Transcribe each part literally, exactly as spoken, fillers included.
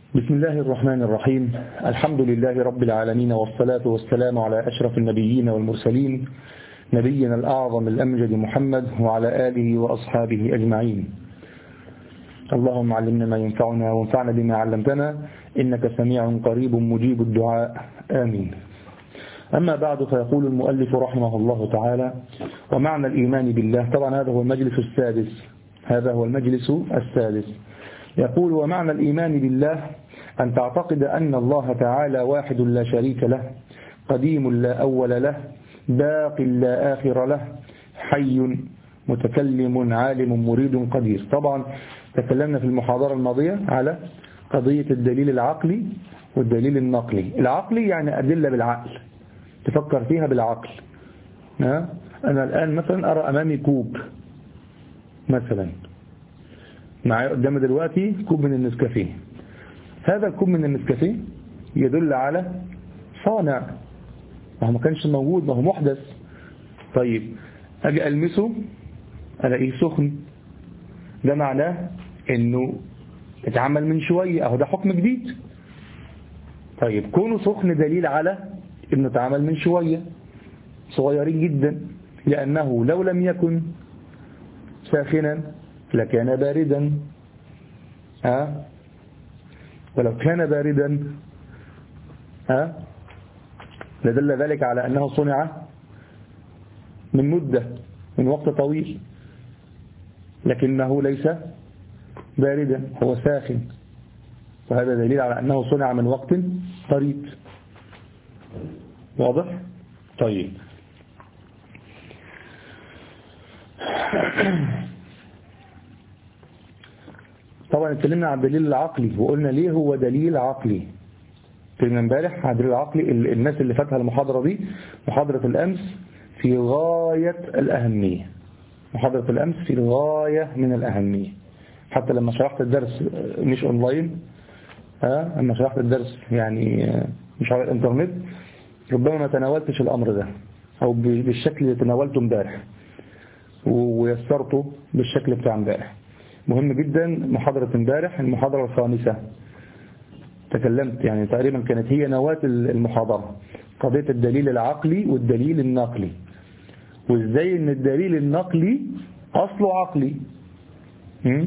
بسم الله الرحمن الرحيم. الحمد لله رب العالمين، والصلاة والسلام على أشرف النبيين والمرسلين، نبينا الأعظم الأمجد محمد وعلى آله وأصحابه أجمعين. اللهم علمنا ما ينفعنا وانفعنا بما علمتنا، إنك سميع قريب مجيب الدعاء، آمين. أما بعد، فيقول المؤلف رحمه الله تعالى: ومعنى الإيمان بالله. طبعا هذا هو المجلس السادس هذا هو المجلس السادس يقول: ومعنى الإيمان بالله أن تعتقد أن الله تعالى واحد لا شريك له، قديم لا أول له، باق لا آخر له، حي متكلم عالم مريد قدير. طبعا تكلمنا في المحاضرة الماضية على قضية الدليل العقلي والدليل النقلي. العقلي يعني أدلة بالعقل، تفكر فيها بالعقل. أنا الآن مثلا أرى أمامي كوب مثلا، معايا قدامي دلوقتي كوب من النسكافيه. هذا الكوب من النسكافيه يدل على صانع، ما هو ما كانش موجود، ما هو محدث. طيب أجي ألمسه ألاقيه سخن، ده معناه إنه اتعمل من شوية، أهو ده حكم جديد. طيب كونه سخن دليل على إنه اتعمل من شوية، صغيرين جدا، لأنه لو لم يكن ساخنا لكان باردا، ها ولو كان باردا ها لدل ذلك على أنه صنع من مدة من وقت طويل، لكنه ليس باردا، هو ساخن، وهذا دليل على أنه صنع من وقت قريب. واضح؟ طيب طبعا اتكلمنا عن الدليل العقلي وقلنا ليه هو دليل عقلي. اتكلمنا امبارح عن الدليل العقلي. الناس اللي فاتها المحاضرة دي، محاضرة الأمس، في غاية الأهمية. محاضرة الأمس في غاية من الأهمية. حتى لما شرحت الدرس مش أونلاين، ها لما شرحت الدرس يعني مش على الإنترنت، ربما ما تناولتش الأمر ده أو بالشكل اللي تناولته امبارح ويسرته بالشكل بتاع امبارح. مهم جدا. محاضرة امبارح المحاضرة الخامسة تكلمت، يعني تقريبا كانت هي نواة المحاضرة، قضية الدليل العقلي والدليل النقلي، وازاي ان الدليل النقلي اصله عقلي. م?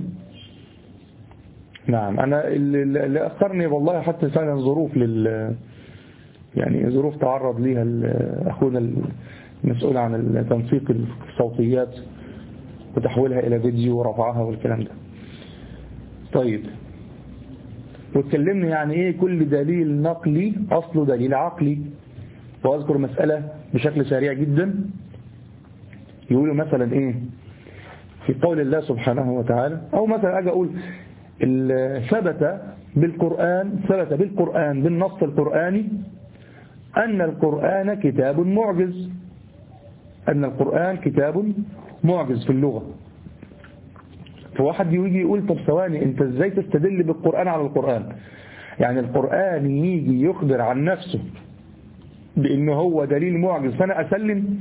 نعم. انا اللي اثرني والله حتى فعلا ظروف لل يعني ظروف تعرض ليها اخونا المسؤول عن تنسيق الصوتيات وتحويلها إلى فيديو ورفعها والكلام ده. طيب واتكلمنا يعني إيه كل دليل نقلي أصله دليل عقلي. وأذكر مسألة بشكل سريع جدا. يقولوا مثلا إيه في قول الله سبحانه وتعالى، أو مثلا أجي أقول ثبت بالقرآن ثبت بالقرآن بالنص القرآني أن القرآن كتاب معجز. أن القرآن كتاب معجز في اللغة. فواحد يجي يقول طب ثواني، انت ازاي تستدل بالقرآن على القرآن؟ يعني القرآن يجي يخبر عن نفسه بأنه هو دليل معجز فأنا أسلم؟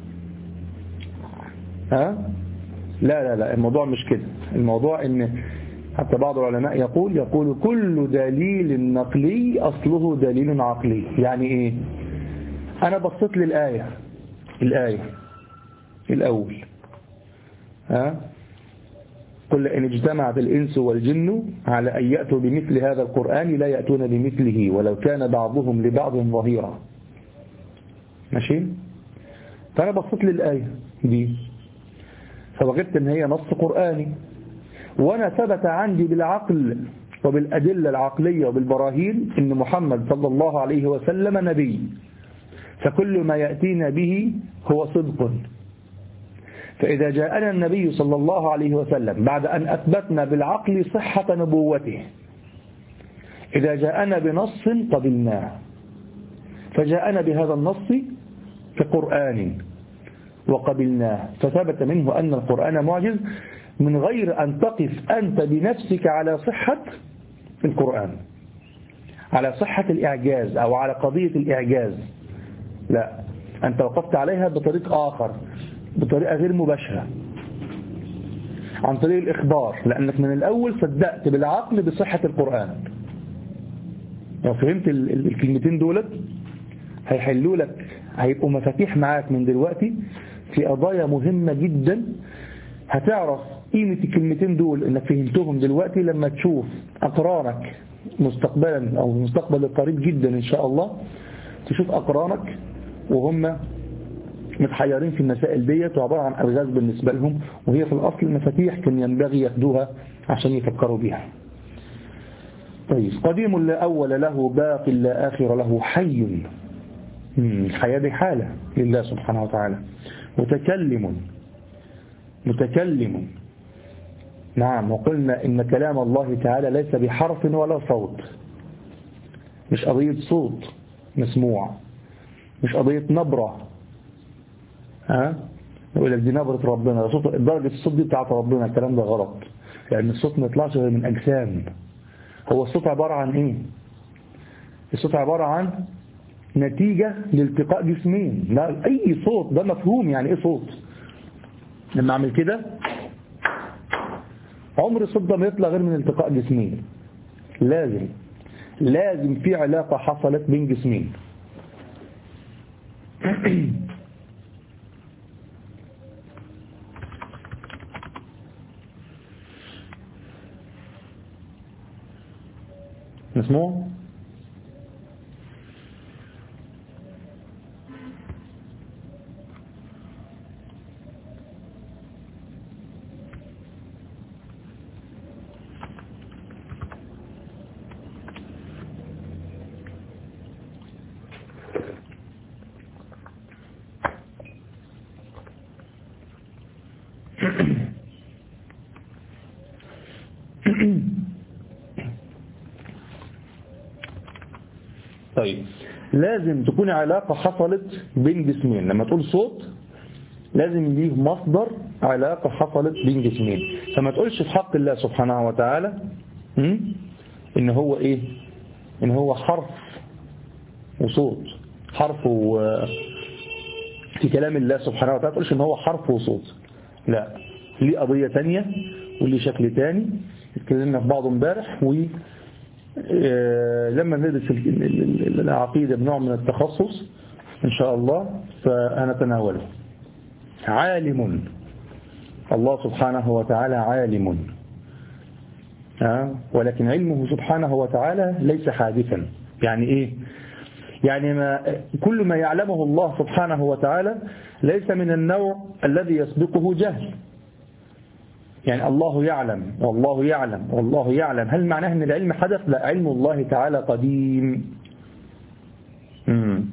ها؟ لا لا لا، الموضوع مش كده. الموضوع ان حتى بعض العلماء يقول يقول كل دليل نقلي أصله دليل عقلي. يعني ايه؟ أنا بصيت للآية الآية الأول، ها قل إن اجتمعت الإنس والجن على أن يأتوا بمثل هذا القرآن لا يأتون بمثله ولو كان بعضهم لبعض ظهيرا. ماشي؟ فأنا بصيت للآية دي فوجدت إن هي نص قرآني، وأنا ثبت عندي بالعقل وبالأدلة العقلية وبالبراهين إن محمد صلى الله عليه وسلم نبي، فكل ما يأتينا به هو صدق. فإذا جاءنا النبي صلى الله عليه وسلم بعد أن أثبتنا بالعقل صحة نبوته، إذا جاءنا بنص قبلناه، فجاءنا بهذا النص كقرآن وقبلناه، فثبت منه أن القرآن معجز من غير أن تقف أنت بنفسك على صحة القرآن، على صحة الإعجاز أو على قضية الإعجاز. لا، أنت وقفت عليها بطريق آخر، بطريقة غير مباشرة، عن طريق الإخبار، لأنك من الأول صدقت بالعقل بصحة القرآن. لو فهمت الكلمتين دولت هيحلوا لك، هيبقوا مفاتيح معاك من دلوقتي في قضايا مهمة جدا. هتعرف قيمة الكلمتين دول انك فهمتهم دلوقتي لما تشوف أقرانك مستقبلا أو المستقبل القريب جدا إن شاء الله، تشوف أقرانك وهم متحيرين في المسائل ديت وعبارة عن ألغاز بالنسبة لهم، وهي في الأصل مفاتيح كان ينبغي ياخدوها عشان يفكروا بيها. طيب، قديم لا أول له، باق لا آخر له، حي. الحياة دي حالة لله سبحانه وتعالى. متكلم، متكلم. نعم، وقلنا إن كلام الله تعالى ليس بحرف ولا صوت، مش قضية صوت مسموع، مش قضية نبرة. ها يقول لك دي نبرة ربنا، صوت درجة الصوت دي بتاعت ربنا. الكلام ده غلط، لأن الصوت ما يطلعش غير من أجسام. هو الصوت عبارة عن إيه؟ الصوت عبارة عن نتيجة لالتقاء جسمين. لا، أي صوت ده مفهوم. يعني إيه صوت؟ لما أعمل كده عمر الصوت ده ما يطلع غير من التقاء جسمين. لازم لازم في علاقة حصلت بين جسمين. مسموع؟ طيب، لازم تكون علاقة حصلت بين جسمين. لما تقول صوت لازم ليه مصدر علاقة حصلت بين جسمين. فما تقولش في حق الله سبحانه وتعالى إن هو إيه؟ إن هو حرف وصوت. حرف و... في كلام الله سبحانه وتعالى تقولش إن هو حرف وصوت. لا، ليه قضية تانية وليه شكل تاني اتكلمنا في بعضه امبارح. و لما ندرس العقيدة بنوع من التخصص إن شاء الله فهنتناوله. عالم، الله سبحانه وتعالى عالم، ولكن علمه سبحانه وتعالى ليس حادثا. يعني إيه؟ يعني ما كل ما يعلمه الله سبحانه وتعالى ليس من النوع الذي يسبقه جهل. يعني الله يعلم والله يعلم والله يعلم، هل معناه أن العلم حدث؟ لا، علم الله تعالى قديم. مم.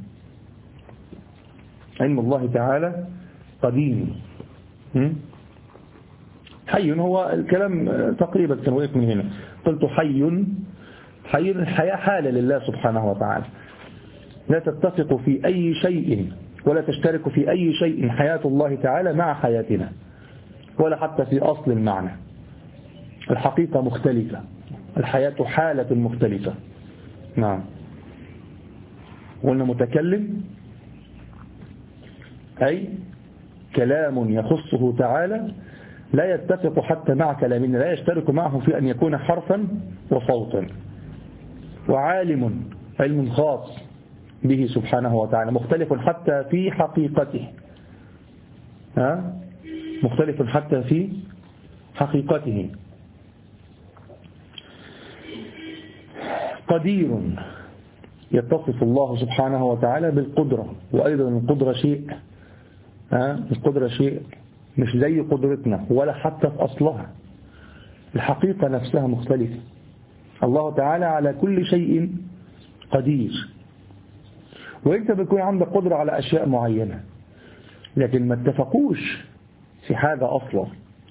علم الله تعالى قديم. مم. حي، هو الكلام تقريبا كان وقف من هنا. قلت حي، حي الحياة حالة لله سبحانه وتعالى، لا تتفق في أي شيء ولا تشترك في أي شيء حياة الله تعالى مع حياتنا، ولا حتى في أصل المعنى. الحقيقة مختلفة، الحياة حالة مختلفة. نعم. قلنا متكلم أي كلام يخصه تعالى لا يتفق حتى مع كلامنا، لا يشترك معه في أن يكون حرفا وصوتا. وعالم، علم خاص به سبحانه وتعالى، مختلف حتى في حقيقته. ها؟ مختلف حتى في حقيقته. قدير، يتصف الله سبحانه وتعالى بالقدرة، وأيضا القدرة شيء ها؟ القدرة شيء مش زي قدرتنا ولا حتى في أصلها. الحقيقة نفسها مختلفة. الله تعالى على كل شيء قدير، وانت بيكون عندك قدرة على أشياء معينة لكن ما اتفقوش في حاجة أصلا.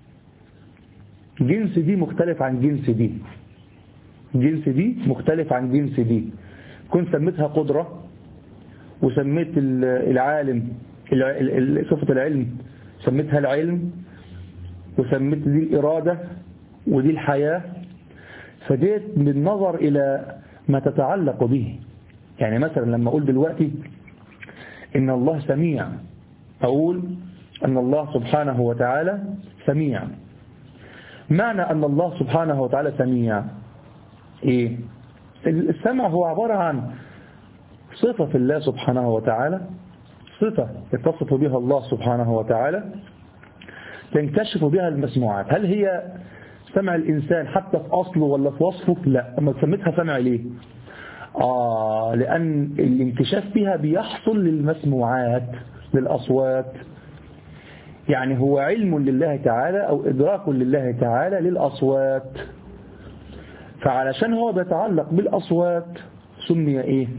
جنس دي مختلف عن جنس دي، جنس دي مختلف عن جنس دي. كنت سميتها قدرة وسميت العالم صفة العلم سميتها العلم، وسميت دي الإرادة ودي الحياة، فديت بالنظر إلى ما تتعلق به. يعني مثلا لما أقول دلوقتي إن الله سميع، أقول أن الله سبحانه وتعالى سميع. معنى أن الله سبحانه وتعالى سميع إيه؟ السمع هو عبارة عن صفة الله سبحانه وتعالى، صفة يتصف بها الله سبحانه وتعالى تنكشف بها المسموعات. هل هي سمع الإنسان حتى في أصله ولا في وصفه؟ لا. أما سميتها سمع ليه؟ آه لأن الانكشاف فيها بيحصل للمسموعات، للأصوات. يعني هو علم لله تعالى أو إدراك لله تعالى للأصوات، فعلشان هو بيتعلق بالأصوات سمي إيه؟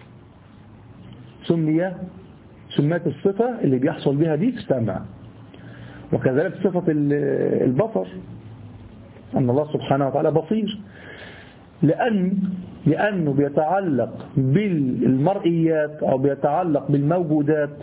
سمي سمات الصفة اللي بيحصل بها دي السمع. وكذلك صفة البصر، أن الله سبحانه وتعالى بصير، لأن لأنه بيتعلق بالمرئيات أو بيتعلق بالموجودات،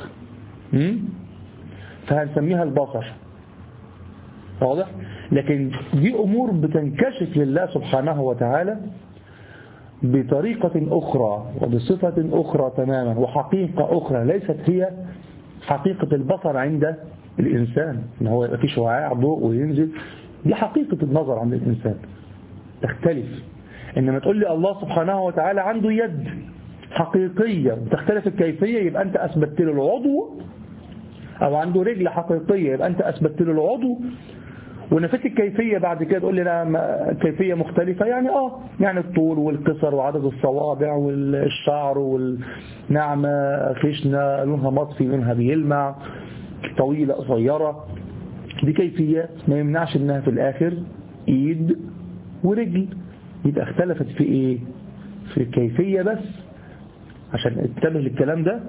فهنسميها البصر. واضح؟ لكن دي أمور بتنكشف لله سبحانه وتعالى بطريقة أخرى وبصفة أخرى تماما وحقيقة أخرى ليست هي حقيقة البصر عند الإنسان، إن هو يبقى فيه شعاع ضوء وينزل. دي حقيقة النظر عند الإنسان تختلف. إنما تقول لي الله سبحانه وتعالى عنده يد حقيقية بتختلف الكيفية، يبقى أنت أثبتت له العضو، أو عنده رجل حقيقية يبقى أنت أثبتت له العضو، ونفيت الكيفية بعد كده تقول لي لا كيفية مختلفة. يعني آه يعني الطول والقصر وعدد الصوابع والشعر والنعمة خشنة لونها مطفي منها بيلمع، طويلة قصيرة، دي كيفيات ما يمنعش انها في الاخر ايد ورجل. يبقى اختلفت في ايه؟ في الكيفية بس. عشان انتبه للكلام ده،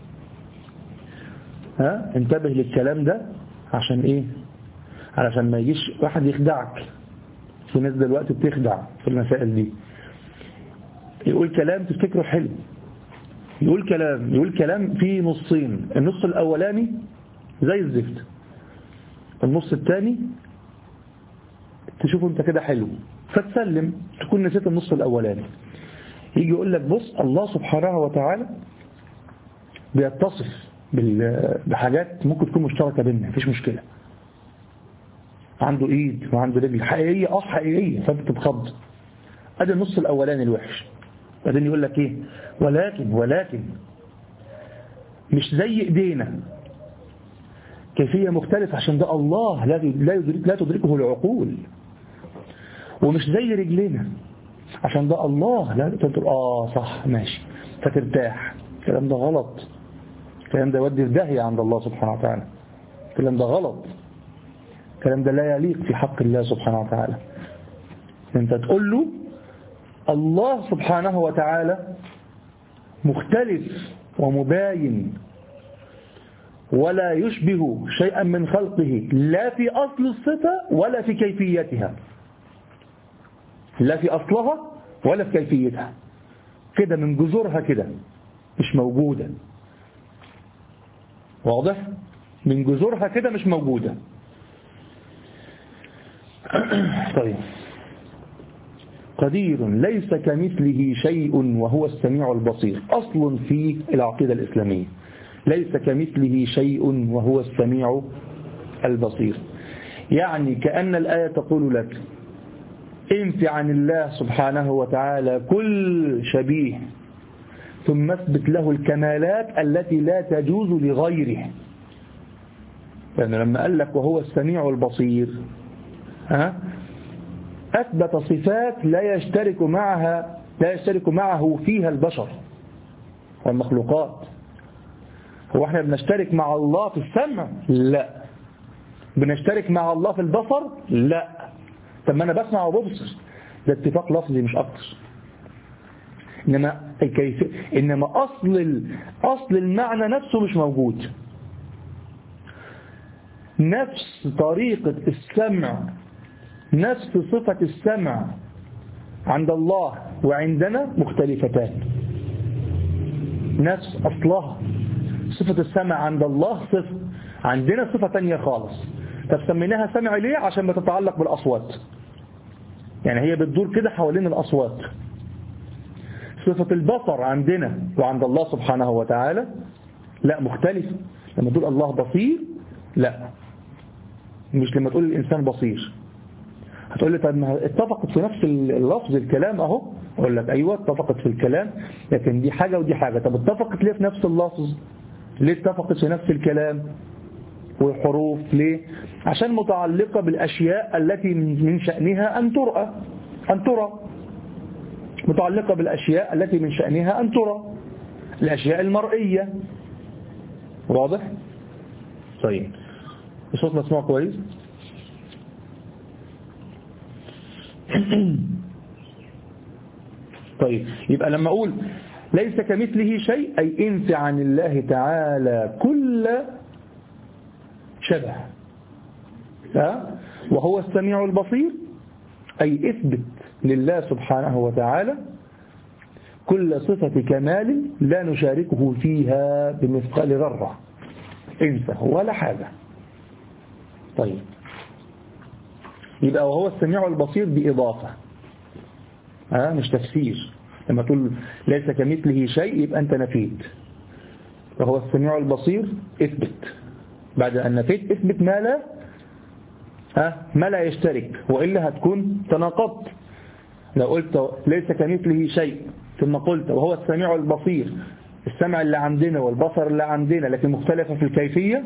ها انتبه للكلام ده عشان ايه؟ علشان ما يجيش واحد يخدعك. في ناس دلوقتي بتخدع في المسائل دي، يقول كلام تفتكره حلو، يقول كلام يقول كلام فيه نصين، النص الاولاني زي الزفت، النص الثاني تشوفه انت كده حلو فتسلم، تكون نسيت النص الاولاني. يجي يقول لك بص الله سبحانه وتعالى بيتصف بحاجات ممكن تكون مشتركة بيننا، مفيش مشكلة. عنده ايد وعنده رجل حقيقية، اه حقيقية، فانت تتخض. ادي النص الاولاني الوحش. بعدين يقول لك ايه؟ ولكن ولكن مش زي ايدينا، كيفية مختلفة، عشان ده الله لا يدرك لا تدركه العقول. ومش زي رجلنا، عشان ده الله لا تدرك. اه صح ماشي، فترتاح. الكلام ده غلط، الكلام ده يودي في داهية عند الله سبحانه وتعالى، الكلام ده غلط، الكلام ده لا يليق في حق الله سبحانه وتعالى. انت تقول له الله سبحانه وتعالى مختلف ومباين ولا يشبه شيئا من خلقه، لا في أصل الصفة ولا في كيفيتها، لا في أصلها ولا في كيفيتها، كده من جذورها كده مش موجودة. واضح؟ من جذورها كده مش موجودة. طيب، قدير ليس كمثله شيء وهو السميع البصير، أصل في العقيدة الإسلامية، ليس كمثله شيء وهو السميع البصير. يعني كأن الآية تقول لك انفي عن الله سبحانه وتعالى كل شبيه، ثم اثبت له الكمالات التي لا تجوز لغيره. لأنه لما قال لك وهو السميع البصير، ها أثبت صفات لا يشترك معها لا يشترك معه فيها البشر والمخلوقات. هو احنا بنشترك مع الله في السمع؟ لا. بنشترك مع الله في البصر؟ لا. طب ما انا بسمع وببصر، ده اتفاق لفظي مش اكتر. انما الكيف انما اصل ال... اصل المعنى نفسه مش موجود. نفس طريقة السمع، نفس صفة السمع عند الله وعندنا مختلفتان. نفس أصلها صفة السمع عند الله صفة، عندنا صفة تانية خالص. طب سميناها سمع ليه؟ عشان بتتعلق بالأصوات، يعني هي بتدور كده حوالين الأصوات. صفة البصر عندنا وعند الله سبحانه وتعالى لا، مختلف. لما تقول الله بصير لا، مش لما تقول الإنسان بصير. هتقول لي طب ما اتفقت في نفس اللفظ الكلام اهو، أقول لك أيوة اتفقت في الكلام، لكن دي حاجة ودي حاجة. طب اتفقت ليه في نفس اللفظ؟ ليه اتفقت في نفس الكلام والحروف؟ ليه؟ عشان متعلقة بالأشياء التي من شأنها أن ترى أن ترى متعلقة بالأشياء التي من شأنها أن ترى، الأشياء المرئية. واضح؟ طيب الصوت مسموع كويس؟ طيب يبقى لما أقول ليس كمثله شيء أي انفي عن الله تعالى كل شبه، ها؟ وهو السميع البصير أي اثبت لله سبحانه وتعالى كل صفة كمال لا نشاركه فيها بمثقال ذرة، انسى ولا حاجة. طيب يبقى وهو السميع البصير بإضافة، ها مش تفسير. لما تقول ليس كمثله شيء يبقى أنت نفيت، وهو السميع البصير اثبت، بعد أن نفيت اثبت ما لا ها ما لا يشترك، وإلا هتكون تناقضت. لو قلت ليس كمثله شيء ثم قلت وهو السميع البصير، السمع اللي عندنا والبصر اللي عندنا لكن مختلفة في الكيفية،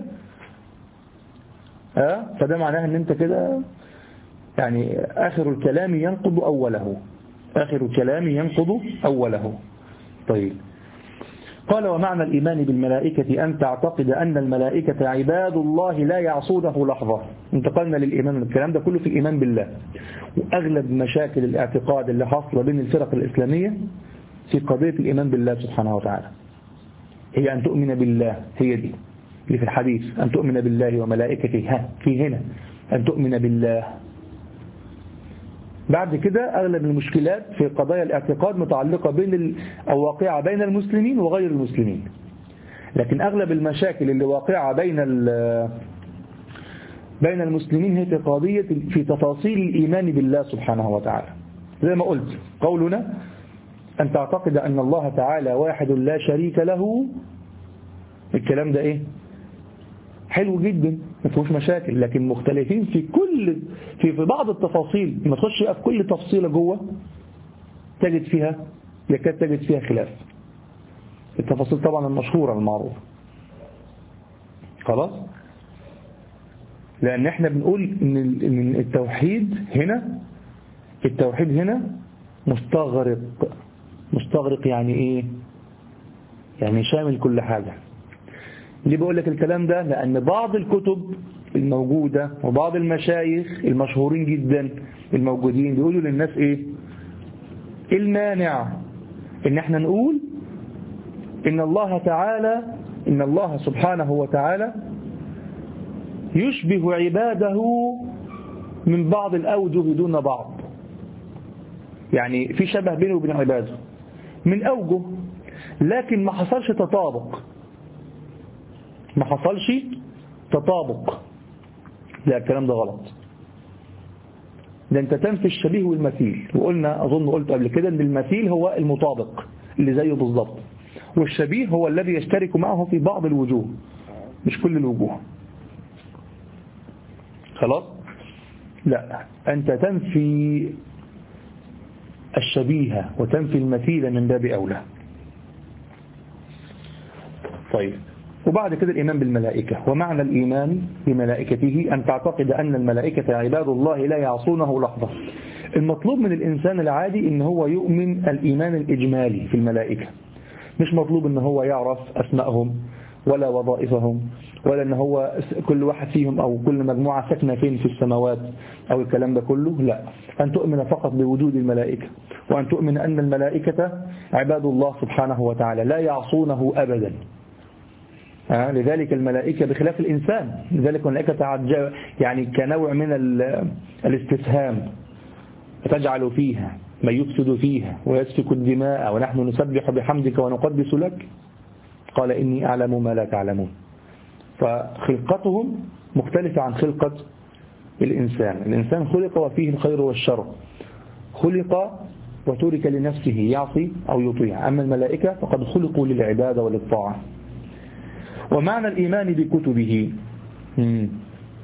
ها فده معناه ان انت كده يعني آخر الكلام ينقض أوله، آخر الكلام ينقض أوله. طيب قال ومعنى الإيمان بالملائكة أن تعتقد أن الملائكة عباد الله لا يعصونه لحظة. انتقلنا للإيمان، الكلام ده كله في الإيمان بالله. وأغلب مشاكل الاعتقاد اللي حصل بين الفرق الإسلامية في قضية الإيمان بالله سبحانه وتعالى هي أن تؤمن بالله، هي دي اللي في الحديث، أن تؤمن بالله وملائكته، ها في هنا أن تؤمن بالله. بعد كده أغلب المشكلات في قضايا الاعتقاد متعلقة بين أو واقعة بين المسلمين وغير المسلمين، لكن أغلب المشاكل اللي واقعة بين بين المسلمين هي في قضية في تفاصيل الإيمان بالله سبحانه وتعالى. زي ما قلت قولنا أن تعتقد أن الله تعالى واحد لا شريك له، الكلام ده إيه حلو جدا ما فيهوش مشاكل، لكن مختلفين في كل في في بعض التفاصيل. ما تخش في كل تفصيلة جوه تجد فيها يكاد تجد فيها خلاف، التفاصيل طبعا المشهورة المعروفة. خلاص، لأن احنا بنقول ان التوحيد هنا التوحيد هنا مستغرق مستغرق يعني ايه؟ يعني شامل كل حاجة. ليه بقول لك الكلام ده؟ لأن بعض الكتب الموجودة وبعض المشايخ المشهورين جدا الموجودين بيقولوا للناس ايه المانع ان احنا نقول ان الله تعالى ان الله سبحانه وتعالى يشبه عباده من بعض الأوجه دون بعض، يعني في شبه بينه وبين عباده من أوجه، لكن ما حصلش تطابق ما حصلش تطابق لا الكلام ده غلط. ده انت تنفي الشبيه والمثيل، وقلنا أظن قلت قبل كده ان المثيل هو المطابق اللي زيه بالضبط، والشبيه هو الذي يشترك معه في بعض الوجوه مش كل الوجوه. خلاص، لا أنت تنفي الشبيه وتنفي المثيل من باب أولى. طيب، وبعد كده الإيمان بالملائكة. ومعنى الإيمان بملائكته أن تعتقد أن الملائكة عباد الله لا يعصونه لحظة. المطلوب من الإنسان العادي إن هو يؤمن الإيمان الإجمالي في الملائكة، مش مطلوب إن هو يعرف أسمائهم ولا وظائفهم ولا إن هو كل واحد فيهم أو كل مجموعة ساكنة فين في السماوات أو الكلام ده كله. لا، أن تؤمن فقط بوجود الملائكة، وأن تؤمن أن الملائكة عباد الله سبحانه وتعالى لا يعصونه أبدا. آه لذلك الملائكة بخلاف الإنسان، لذلك الملائكة يعني كنوع من الاستفهام، تجعل فيها من يفسد فيها ويسفك الدماء ونحن نسبح بحمدك ونقدس لك، قال إني أعلم ما لا تعلمون. فخلقتهم مختلفة عن خلقة الإنسان. الإنسان خلق وفيه الخير والشر، خلق وترك لنفسه يعصي أو يطيع، أما الملائكة فقد خلقوا للعبادة وللطاعة. ومعنى الإيمان بكتبه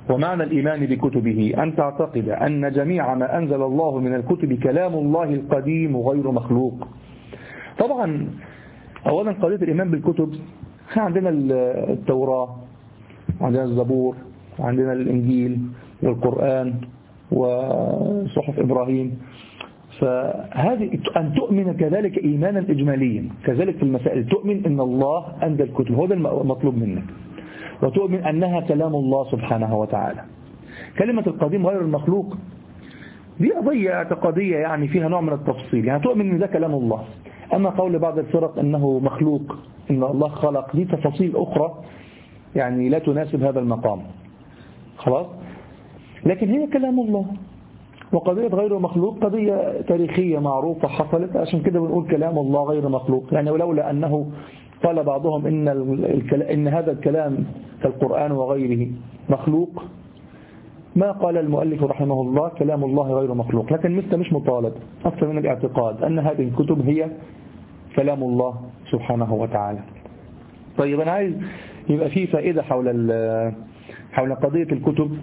ومعنى الإيمان بكتبه أن تعتقد أن جميع ما أنزل الله من الكتب كلام الله القديم غير مخلوق. طبعا أولا قضية الإيمان بالكتب، عندنا التوراة وعندنا الزبور وعندنا الإنجيل والقرآن وصحف إبراهيم، فهذه أن تؤمن كذلك إيمانا إجماليا، كذلك في المسائل تؤمن أن الله أنزل الكتب، هو ده المطلوب منك، وتؤمن أنها كلام الله سبحانه وتعالى. كلمة القديم غير المخلوق دي قضية اعتقادية يعني فيها نوع من التفصيل، يعني تؤمن أن ده كلام الله. أما قول بعض الفرق أنه مخلوق، أن الله خلق، دي تفاصيل أخرى يعني لا تناسب هذا المقام، خلاص. لكن هي كلام الله. وقضية غير مخلوق قضية تاريخية معروفة حصلت، عشان كده بنقول كلام الله غير مخلوق. يعني ولولا أنه قال بعضهم إن, إن هذا الكلام كالقرآن وغيره مخلوق ما قال المؤلف رحمه الله كلام الله غير مخلوق. لكن مثل مش مطالب أكثر من الاعتقاد أن هذه الكتب هي كلام الله سبحانه وتعالى. طيب أنا عايز يبقى في فائدة حول حول قضية الكتب،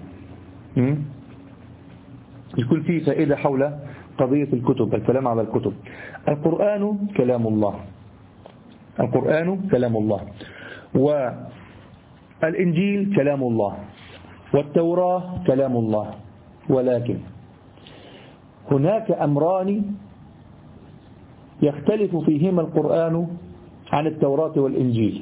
يكون في فائدة حول قضية الكتب، الكلام على الكتب. القرآن كلام الله، القرآن كلام الله، والإنجيل كلام الله، والتوراة كلام الله. ولكن هناك أمران يختلف فيهما القرآن عن التوراة والإنجيل.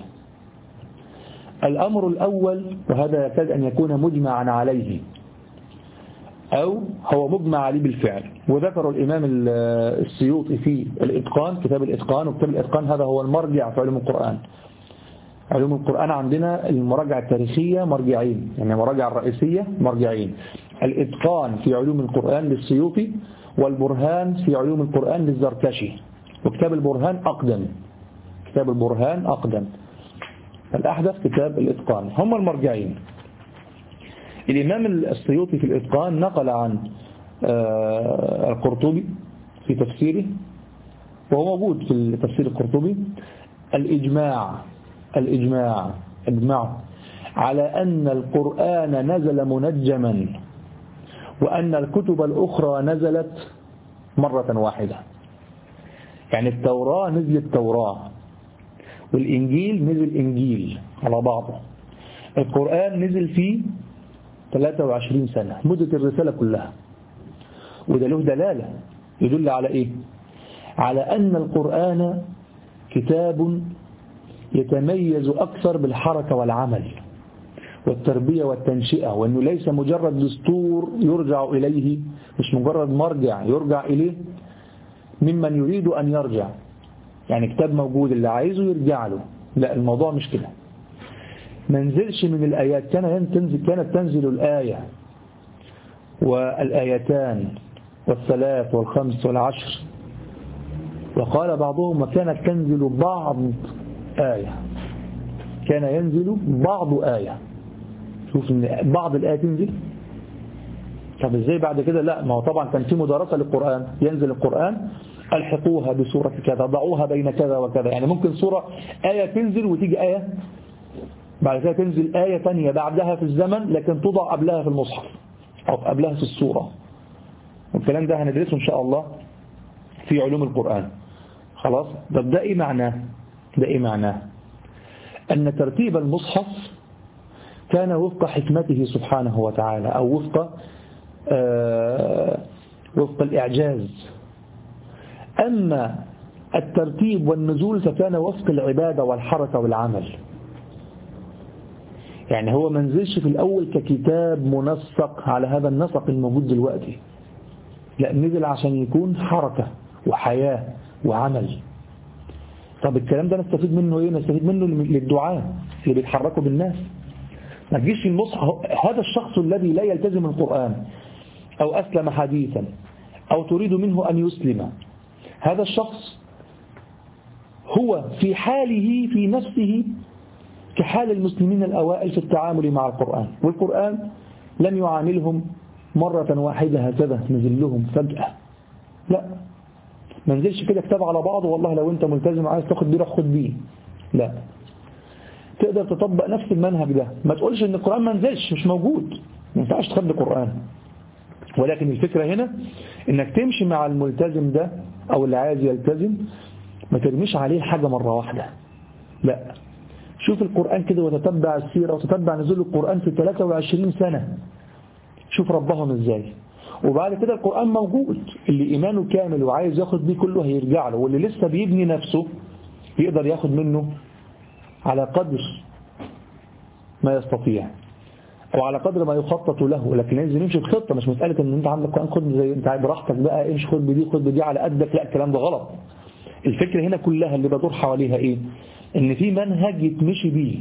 الأمر الأول، وهذا يكاد أن يكون مجمعا عليه أو هو مجمع عليه بالفعل، وذكر الإمام السيوطي في الإتقان، كتاب الإتقان. وكتاب الإتقان هذا هو المرجع في علوم القرآن. علوم القرآن عندنا المراجع التاريخية مرجعين، يعني المراجع الرئيسية مرجعين: الإتقان في علوم القرآن للسيوطي، والبرهان في علوم القرآن للزركشي. وكتاب البرهان أقدم، كتاب البرهان أقدم، الأحدث كتاب الإتقان. هم المرجعين. الإمام السيوطي في الإتقان نقل عن القرطبي في تفسيره، وهو موجود في تفسير القرطبي، الإجماع الإجماع إجماع على أن القرآن نزل منجما، وأن الكتب الأخرى نزلت مرة واحدة. يعني التوراة نزل التوراة، والإنجيل نزل إنجيل على بعضه. القرآن نزل فيه ثلاثة وعشرين سنة، مدة الرسالة كلها. وده له دلالة يدل على إيه؟ على أن القرآن كتاب يتميز أكثر بالحركة والعمل والتربية والتنشئة، وأنه ليس مجرد دستور يرجع إليه، مش مجرد مرجع يرجع إليه ممن يريد أن يرجع، يعني كتاب موجود اللي عايزه يرجع له. لا، الموضوع مش كده. منزلش من الآيات، كان تنزل كانت تنزل الآية والآيتان والثلاث والخمس والعشر، وقال بعضهم وكانت تنزل بعض آية، كان ينزل بعض آية. شوف إن بعض الآية تنزل، طب إزاي بعد كده؟ لا، ما هو طبعا كان في مدارسة للقرآن، ينزل القرآن ألحقوها بسورة كذا، ضعوها بين كذا وكذا. يعني ممكن سورة آية تنزل وتيجي آية بعد كده تنزل آية ثانية بعدها في الزمن، لكن توضع قبلها في المصحف أو قبلها في السورة. والكلام ده هندرسه إن شاء الله في علوم القرآن. خلاص. طب ده إيه معناه؟ ده إيه معناه؟ أن ترتيب المصحف كان وفق حكمته سبحانه وتعالى، أو وفق آه وفق الإعجاز. أما الترتيب والنزول فكان وفق العبادة والحركة والعمل. يعني هو منزلش في الأول ككتاب منسق على هذا النسق الموجود دلوقتي، لا، نزل عشان يكون حركة وحياة وعمل. طب الكلام ده نستفيد منه ايه؟ نستفيد منه للدعاء اللي بيتحركوا بالناس. ما تجيش المصحف، هذا الشخص الذي لا يلتزم القرآن أو أسلم حديثا أو تريد منه أن يسلم، هذا الشخص هو في حاله في نفسه كحال المسلمين الأوائل في التعامل مع القرآن، والقرآن لم يعاملهم مرة واحدة هكذا نزل لهم فجأة. لا، ما نزلش كده كتاب على بعضه والله لو انت ملتزم عايز تاخد بيه روح خد بيه. لا، تقدر تطبق نفس المنهج ده. ما تقولش ان القرآن ما نزلش، مش موجود، ما ينفعش تخبي قرآن. ولكن الفكرة هنا انك تمشي مع الملتزم ده او اللي عايز يلتزم، ما ترميش عليه حاجة مرة واحدة، لا، شوف القرآن كده وتتبع السيرة وتتبع نزول القرآن في ثلاثة وعشرين سنة، شوف ربهم ازاي. وبعد كده القرآن موجود، اللي إيمانه كامل وعايز ياخد بيه كله هيرجع له، واللي لسه بيبني نفسه يقدر ياخد منه على قدر ما يستطيع أو على قدر ما يخطط له. لكن لازم يمشي بخطة، مش مسألة ان انت عندك قرآن خد زي انت براحتك بقى، امشي خد بدي خد بدي على قدك، لا، الكلام ده غلط. الفكرة هنا كلها اللي بدور حواليها ايه؟ ان في منهج يتمشي بيه.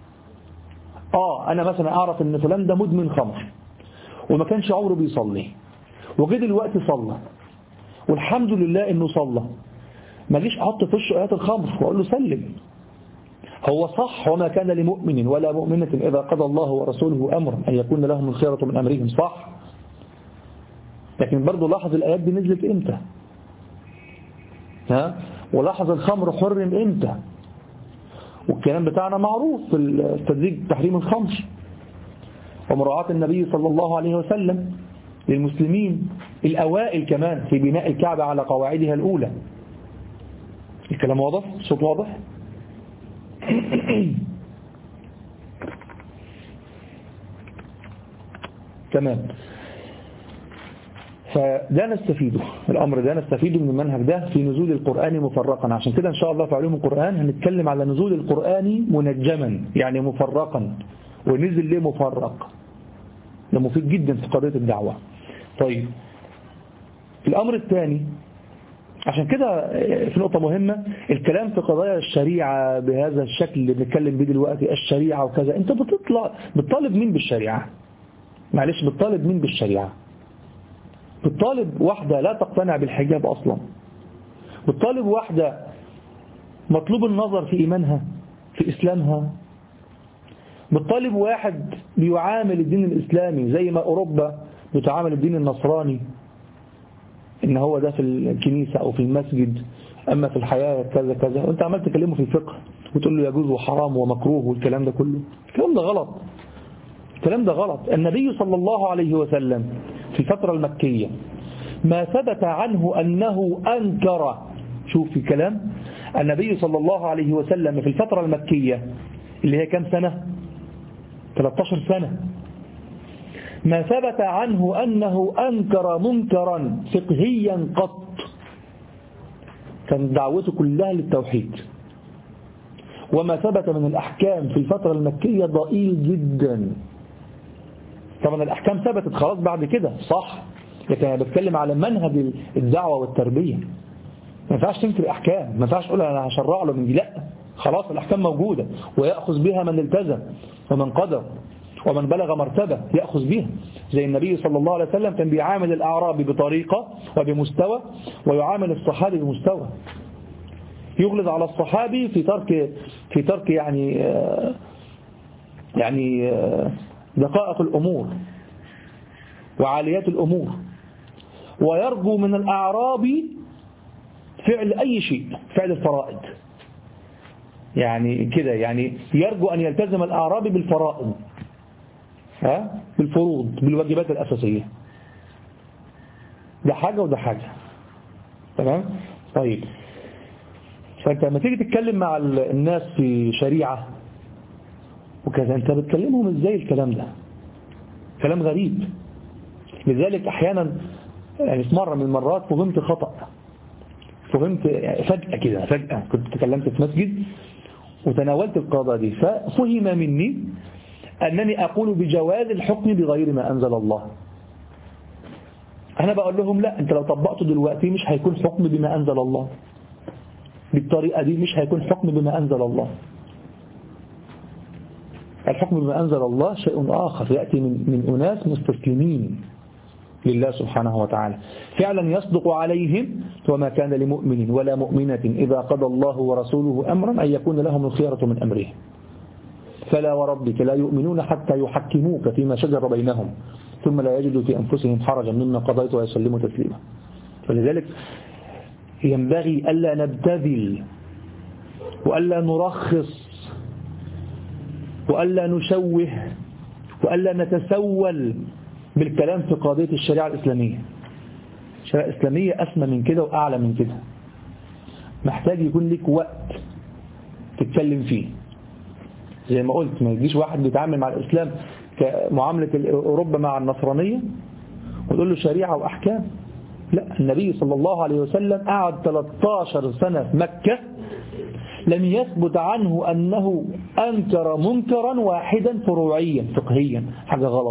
اه انا مثلا اعرف ان فلان ده مدمن خمر وما كانش عمره بيصلي، وجه دلوقتي صلى والحمد لله انه صلى، ماليش احط في وشه ايات الخمر واقول له سلم. هو صح، وما كان لمؤمن ولا مؤمنة اذا قضى الله ورسوله امرا ان يكون لهم الخيرة من امرهم، صح. لكن برضه لاحظ الايات دي نزلت امتى، ها، ولاحظ الخمر حرم امتى، والكلام بتاعنا معروف في التدريج تحريم الخمر ومراعاة النبي صلى الله عليه وسلم للمسلمين الأوائل كمان في بناء الكعبة على قواعدها الأولى. الكلام واضح؟ الصوت واضح؟ تمام. فده نستفيده، الأمر ده نستفيده من المنهج ده في نزول القرآن مفرقا. عشان كده إن شاء الله في علوم القرآن هنتكلم على نزول القرآن منجما، يعني مفرقا. ونزل ليه مفرق؟ ده مفيد جدا في قضية الدعوة. طيب الأمر الثاني، عشان كده في نقطة مهمة، الكلام في قضايا الشريعة بهذا الشكل اللي بنتكلم بيه دلوقتي، الشريعة وكذا، انت بتطلع بتطالب مين بالشريعة؟ معلش، بتطالب مين بالشريعة؟ بتطالب واحدة لا تقتنع بالحجاب أصلا، بتطالب واحدة مطلوب النظر في إيمانها في إسلامها، بتطالب واحد بيعامل الدين الإسلامي زي ما أوروبا بتعامل الدين النصراني، إن هو ده في الكنيسة أو في المسجد، أما في الحياة كذا كذا، وأنت عمال تكلمه في الفقه وتقول له يجوز وحرام ومكروه والكلام ده كله. الكلام ده غلط، الكلام ده غلط. النبي صلى الله عليه وسلم في الفترة المكية ما ثبت عنه أنه أنكر، شوف في كلام النبي صلى الله عليه وسلم في الفترة المكية اللي هي كم سنة؟ ثلاثة عشر سنة. ما ثبت عنه أنه أنكر منكرا فقهيا قط، كان دعوته كلها للتوحيد. وما ثبت من الأحكام في الفترة المكية ضئيل جدا. طبعا الأحكام ثبتت خلاص بعد كده، صح، لكن أنا بتكلم على منهج الدعوة والتربية. ما ينفعش تنكر أحكام، ما ينفعش تقول أنا هشرع له من دي، لا، خلاص الأحكام موجودة ويأخذ بها من التزم ومن قدر ومن بلغ مرتبة يأخذ بها. زي النبي صلى الله عليه وسلم كان بيعامل الأعرابي بطريقة وبمستوى، ويعامل الصحابي بمستوى. يغلظ على الصحابي في ترك في ترك يعني يعني دقائق الأمور وعاليات الأمور، ويرجو من الأعرابي فعل أي شيء، فعل الفرائض، يعني كده، يعني يرجو أن يلتزم الأعرابي بالفرائض، ها، بالفروض، بالواجبات الأساسية. ده حاجة وده حاجة، تمام؟ طيب، فأنت لما تيجي تتكلم مع الناس في شريعة وكذا، أنت بتكلمهم إزاي؟ الكلام ده كلام غريب. لذلك أحيانا يعني في مرة من المرات فهمت خطأ، فهمت فجأة كده، فجأة كنت تكلمت في مسجد وتناولت القضاء دي، ففهم مني أنني أقول بجواز الحكم بغير ما أنزل الله. أنا بقول لهم لا، أنت لو طبقته دلوقتي مش هيكون حكم بما أنزل الله، بالطريقة دي مش هيكون حكم بما أنزل الله. الحكم بما أنزل الله شيء آخر، يأتي من, من أناس مستسلمين لله سبحانه وتعالى، فعلا يصدق عليهم وما كان لمؤمن ولا مؤمنة إذا قضى الله ورسوله أمرا أن يكون لهم الخيرة من أمرهم، فلا وربك لا يؤمنون حتى يحكموك فيما شجر بينهم ثم لا يجدوا في أنفسهم حرجا مما قضيت ويسلموا تسليما. فلذلك ينبغي ألا نبتذل وألا نرخص وألا نشوه وألا نتسول بالكلام في قضية الشريعة الإسلامية. الشريعة الإسلامية أسمى من كده وأعلى من كده، محتاج يكون لك وقت تتكلم فيه. زي ما قلت ما يجيش واحد بيتعامل مع الإسلام كمعاملة أوروبا مع النصرانية وتقول له شريعة وأحكام. لا، النبي صلى الله عليه وسلم قعد ثلاثة عشر سنة في مكة لم يثبت عنه أنه أنكر منكرا واحدا فروعيا فقهيا، حاجة غلط،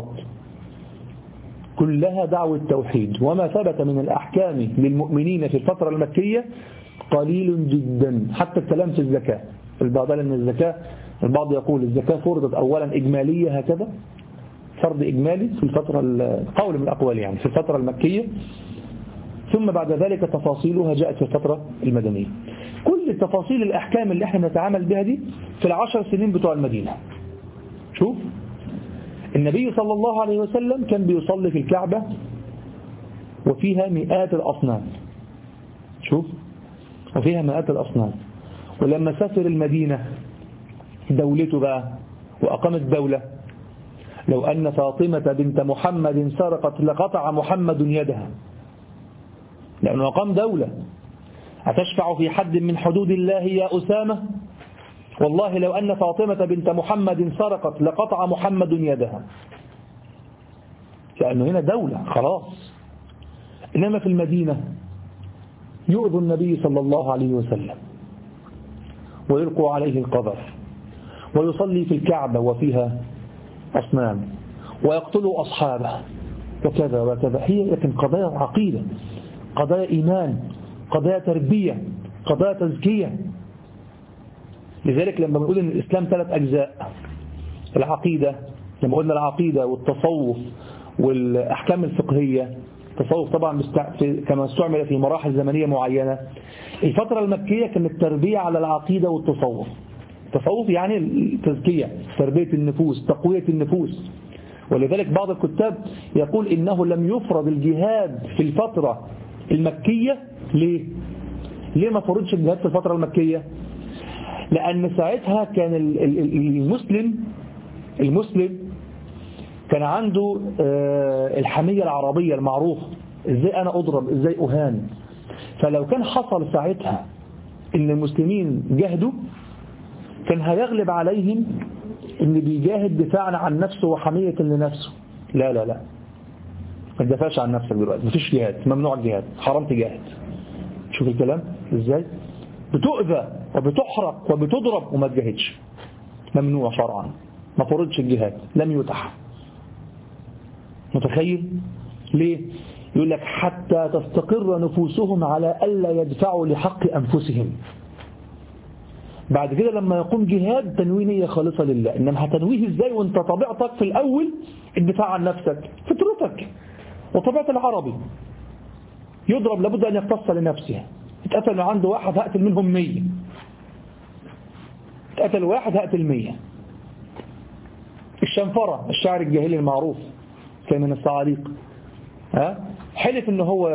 كلها دعوة توحيد. وما ثبت من الأحكام للمؤمنين في الفترة المكية قليل جدا. حتى الكلام في الزكاة، البعض قال أن الزكاة، البعض يقول الزكاة فرضت أولا إجمالية هكذا، فرض إجمالي في الفترة، قول من الأقوال يعني، في الفترة المكية، ثم بعد ذلك تفاصيلها جاءت في الفترة المدنية. كل تفاصيل الأحكام اللي احنا نتعامل بها دي في العشر سنين بتوع المدينة. شوف النبي صلى الله عليه وسلم كان بيصلي في الكعبة وفيها مئات الأصنام. شوف وفيها مئات الأصنام. ولما سافر المدينة دولته بقى وأقامت دولة، لو أن فاطمة بنت محمد سرقت لقطع محمد يدها، لأنه أقام دولة. أتشفع في حد من حدود الله يا أسامة؟ والله لو أن فاطمة بنت محمد سرقت لقطع محمد يدها، لأنه هنا دولة خلاص. إنما في المدينة يؤذي النبي صلى الله عليه وسلم ويلقوا عليه القذر، ويصلي في الكعبة وفيها أصنام، ويقتلوا أصحابه وكذا وكذا. هي لكن قضايا عقيدة، قضايا إيمان، قضايا تربية، قضايا تزكية. لذلك لما بنقول إن الإسلام ثلاث أجزاء، العقيدة، لما قلنا العقيدة والتصوف والأحكام الفقهية، التصوف طبعا كما استعمل في مراحل زمنية معينة. الفترة المكية كانت التربية على العقيدة والتصوف. التصوف يعني التزكية، تربية النفوس، تقوية النفوس. ولذلك بعض الكتاب يقول إنه لم يفرض الجهاد في الفترة المكية. ليه؟ ليه ما فرضش الجهاد في الفترة المكية؟ لأن ساعتها كان المسلم المسلم كان عنده الحمية العربية المعروفة، ازاي أنا أضرب، ازاي أهان. فلو كان حصل ساعتها إن المسلمين جاهدوا كان هيغلب عليهم إن بيجاهد دفاعا عن نفسه وحمية لنفسه. لا لا لا، ما تدافعش عن نفسك دلوقتي، مفيش جهاد، ممنوع الجهاد، حرام تجاهد. شوف الكلام ازاي، بتؤذى وبتحرق وبتضرب وما تجاهدش، ممنوع شرعا، ما فرضش الجهاد، لم يتح. متخيل ليه؟ يقول لك حتى تستقر نفوسهم على ألا يدفعوا لحق أنفسهم. بعد كده لما يقوم جهاد تنوي نية خالصة لله. إنما هتنويه إزاي وانت طبيعتك في الأول الدفاع عن نفسك، فطرتك وطبيعة العربي يضرب لابد أن يقتص لنفسه. اتقتل عنده واحد هقتل منهم مية، اتقتل واحد هقتل مية. الشنفرة الشاعر الجاهلي المعروف كان من الصعاليق، ها حلف إنه هو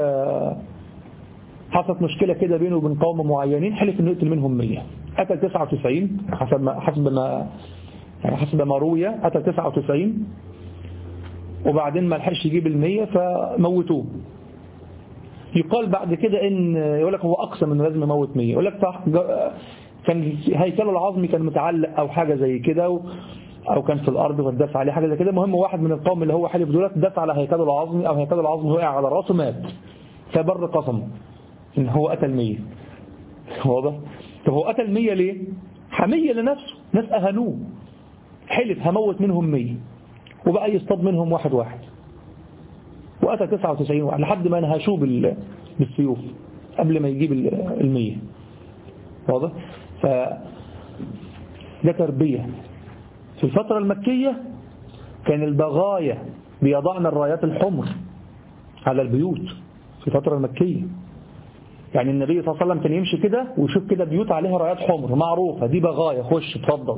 حصلت مشكلة كده بينه وبين قوم معينين، حلف إنه يقتل منهم مية، قتل تسعة وتسعين حسب ما حسب ما يعني حسب ما روي، قتل تسعة وتسعين وبعدين ما لحقش يجيب المية فموتوه. يقال بعد كده ان يقول لك هو اقسم انه لازم يموت مية، يقول لك كان هيكله العظمي كان متعلق او حاجه زي كده، او كان في الارض فدافع عليه حاجه زي كده. المهم واحد من القوم اللي هو حلف دولت دافع على هيكله العظمي، او هيكله العظمي وقع على راسه مات، فبر قسمه ان هو قتل مية. واضح؟ طب هو قتل مية ليه؟ حميه لنفسه، ناس اهانوه، حلف هموت منهم مية وبقى يصطاد منهم واحد واحد، وقتل تسعة وتسعين واحد لحد ما نهشوه بالسيوف قبل ما يجيب المية. واضح؟ ف ده تربية. في الفترة المكية كان البغايا بيضعن الرايات الحمر على البيوت في الفترة المكية. يعني النبي صلى الله عليه وسلم كان يمشي كده ويشوف كده بيوت عليها رايات حمر معروفة، دي بغايا، خش اتفضل.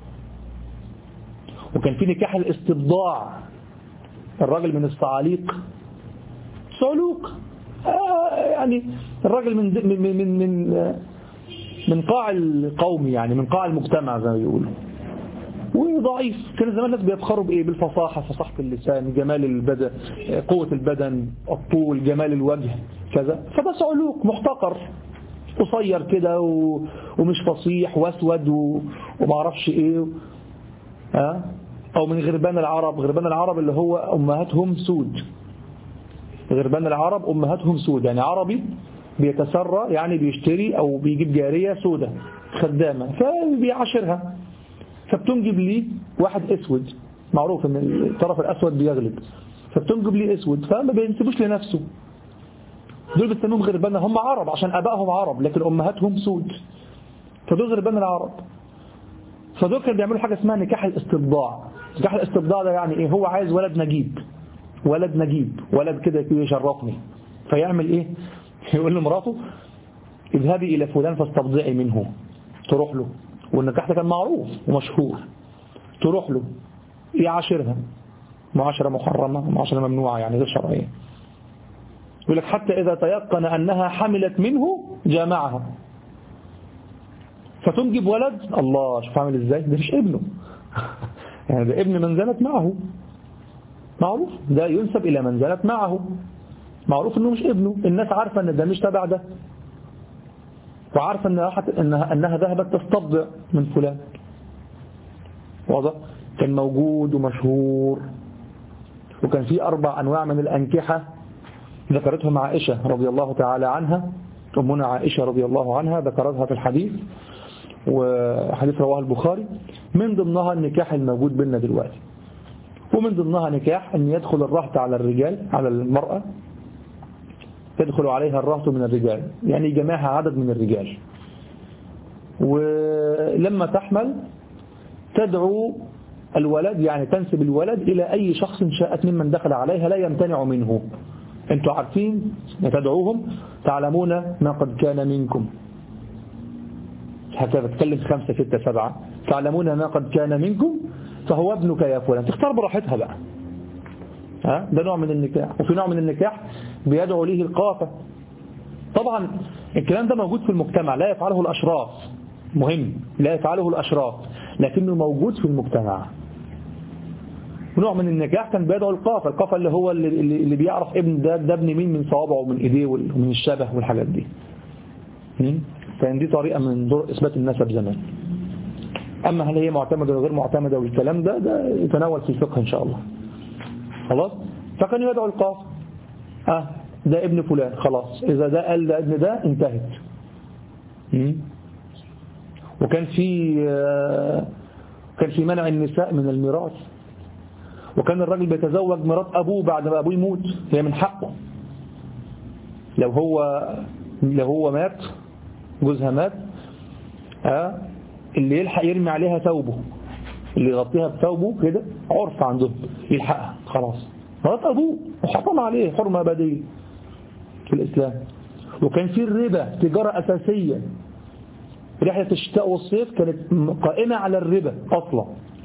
وكان في نكاح الاستبضاع، الراجل من الصعاليق صعلوك، آه يعني الراجل من من من من من قاع القوم، يعني من قاع المجتمع زي ما بيقولوا، وضعيف. كان زمان الناس بيفخروا بإيه؟ بالفصاحة، فصاحة اللسان، جمال البدن، قوة البدن، الطول، جمال الوجه كذا. فده صعلوك محتقر قصير كده ومش فصيح واسود ومعرفش ايه. ها؟ او من غربان العرب. غربان العرب اللي هو امهاتهم سود. غربان العرب امهاتهم سود، يعني عربي بيتسرى، يعني بيشتري او بيجيب جارية سودة خدامة فبيعاشرها، فبتنجب لي واحد اسود، معروف ان الطرف الاسود بيغلب، فبتنجب لي اسود، فما بينسبوش لنفسه. دول بيسموهم غربان، هم عرب عشان ابائهم عرب لكن امهاتهم سود، فدول غربان العرب. فدول كانوا بيعملوا حاجه اسمها نكاح الاستبضاع. نكاح الاستبضاع ده يعني ايه؟ هو عايز ولد نجيب، ولد نجيب، ولد كده يشرفني، فيعمل ايه؟ يقول لمراته اذهبي الى فلان فاستبضعي منه، تروح له، والنكاح ده كان معروف ومشهور، تروح له يعاشرها معاشره محرمه، معاشره ممنوعه يعني غير شرعيه. يقول لك حتى إذا تيقن أنها حملت منه جامعها، فتنجب ولد. الله، شوف عامل إزاي، ده مش ابنه يعني ده ابن من زنت معه، معروف، ده ينسب إلى من زنت معه، معروف أنه مش ابنه. الناس عارفة أن ده مش تبع ده، وعارفة أنها, أنها ذهبت تستبضع من فلان. واضح؟ كان موجود ومشهور. وكان في أربع أنواع من الأنكحة ذكرتهم عائشة رضي الله تعالى عنها. أمنا عائشة رضي الله عنها ذكرتها في الحديث، وحديث رواه البخاري. من ضمنها النكاح الموجود بيننا دلوقتي، ومن ضمنها نكاح أن يدخل الرهط على الرجال، على المرأة تدخل عليها الرهط من الرجال، يعني جماعها عدد من الرجال، ولما تحمل تدعو الولد، يعني تنسب الولد إلى أي شخص شاءت ممن دخل عليها لا يمتنع منه. انتوا عارفين تدعوهم تعلمون ما قد كان منكم، هكذا تتكلم خمسة ستة سبعة، تعلمون ما قد كان منكم فهو ابنك يا فلان. تختار براحتها بقى. ها؟ ده نوع من النكاح. وفي نوع من النكاح بيدعو ليه القافة. طبعا الكلام ده موجود في المجتمع، لا يفعله الأشراف، مهم، لا يفعله الأشراف لكنه موجود في المجتمع. ونوع من النكاح كان بيدعو القافة. القافة اللي هو اللي, اللي بيعرف ابن ده, ده ابن مين من صوابعه ومن ايديه ومن الشبه والحاجات دي. فان دي طريقة من طرق اثبات النسب زمان. اما هل هي معتمدة ولا غير معتمدة والكلام ده ده يتناول في الفقه ان شاء الله. خلاص. فكان يدعو القافة، اه ده ابن فلان، خلاص اذا ده قال ده ابن ده انتهت. وكان في آه كان في منع النساء من الميراث، وكان الراجل بيتزوج مرات أبوه بعد ما أبوه يموت، هي من حقه. لو هو لو هو مات، جوزها مات، ها اللي يلحق يرمي عليها ثوبه، اللي يغطيها بثوبه كده، عرف عندهم يلحقها خلاص، مرات أبوه وحرم عليه حرمة أبدية في الإسلام. وكان في الربا تجارة أساسية، رحلة الشتاء والصيف كانت قائمة على الربا أصلا.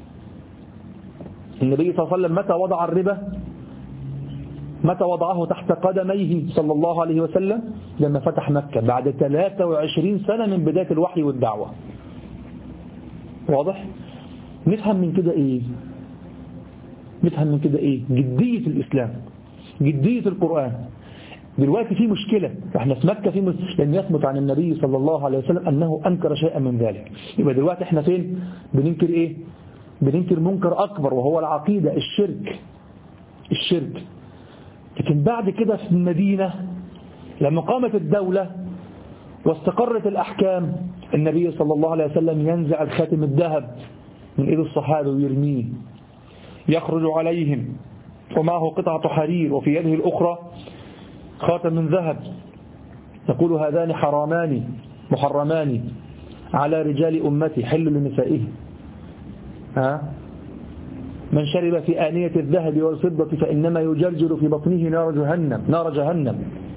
النبي صلى الله عليه وسلم متى وضع الربا؟ متى وضعه تحت قدميه صلى الله عليه وسلم؟ لما فتح مكة بعد ثلاثة وعشرين سنة من بداية الوحي والدعوة. واضح؟ نفهم من كده ايه؟ نفهم من كده ايه؟ جدية الإسلام، جدية القرآن. دلوقتي في مشكلة، احنا في مكة في مشكلة لأن يثبت عن النبي صلى الله عليه وسلم أنه أنكر شيئا من ذلك. يبقى دلوقتي احنا فين؟ بننكر ايه؟ بننكر منكر أكبر وهو العقيدة، الشرك الشرك. لكن بعد كده في المدينة لما قامت الدولة واستقرت الأحكام، النبي صلى الله عليه وسلم ينزع الخاتم الذهب من إيد الصحابة ويرميه، يخرج عليهم ومعه قطعة حرير وفي يده الأخرى خاتم من ذهب، يقول هذان حرامان محرمان على رجال أمتي حل لنسائه. ها؟ من شرب في آنية الذهب والفضة فإنما يجرجر في بطنه نار جهنم نار جهنم.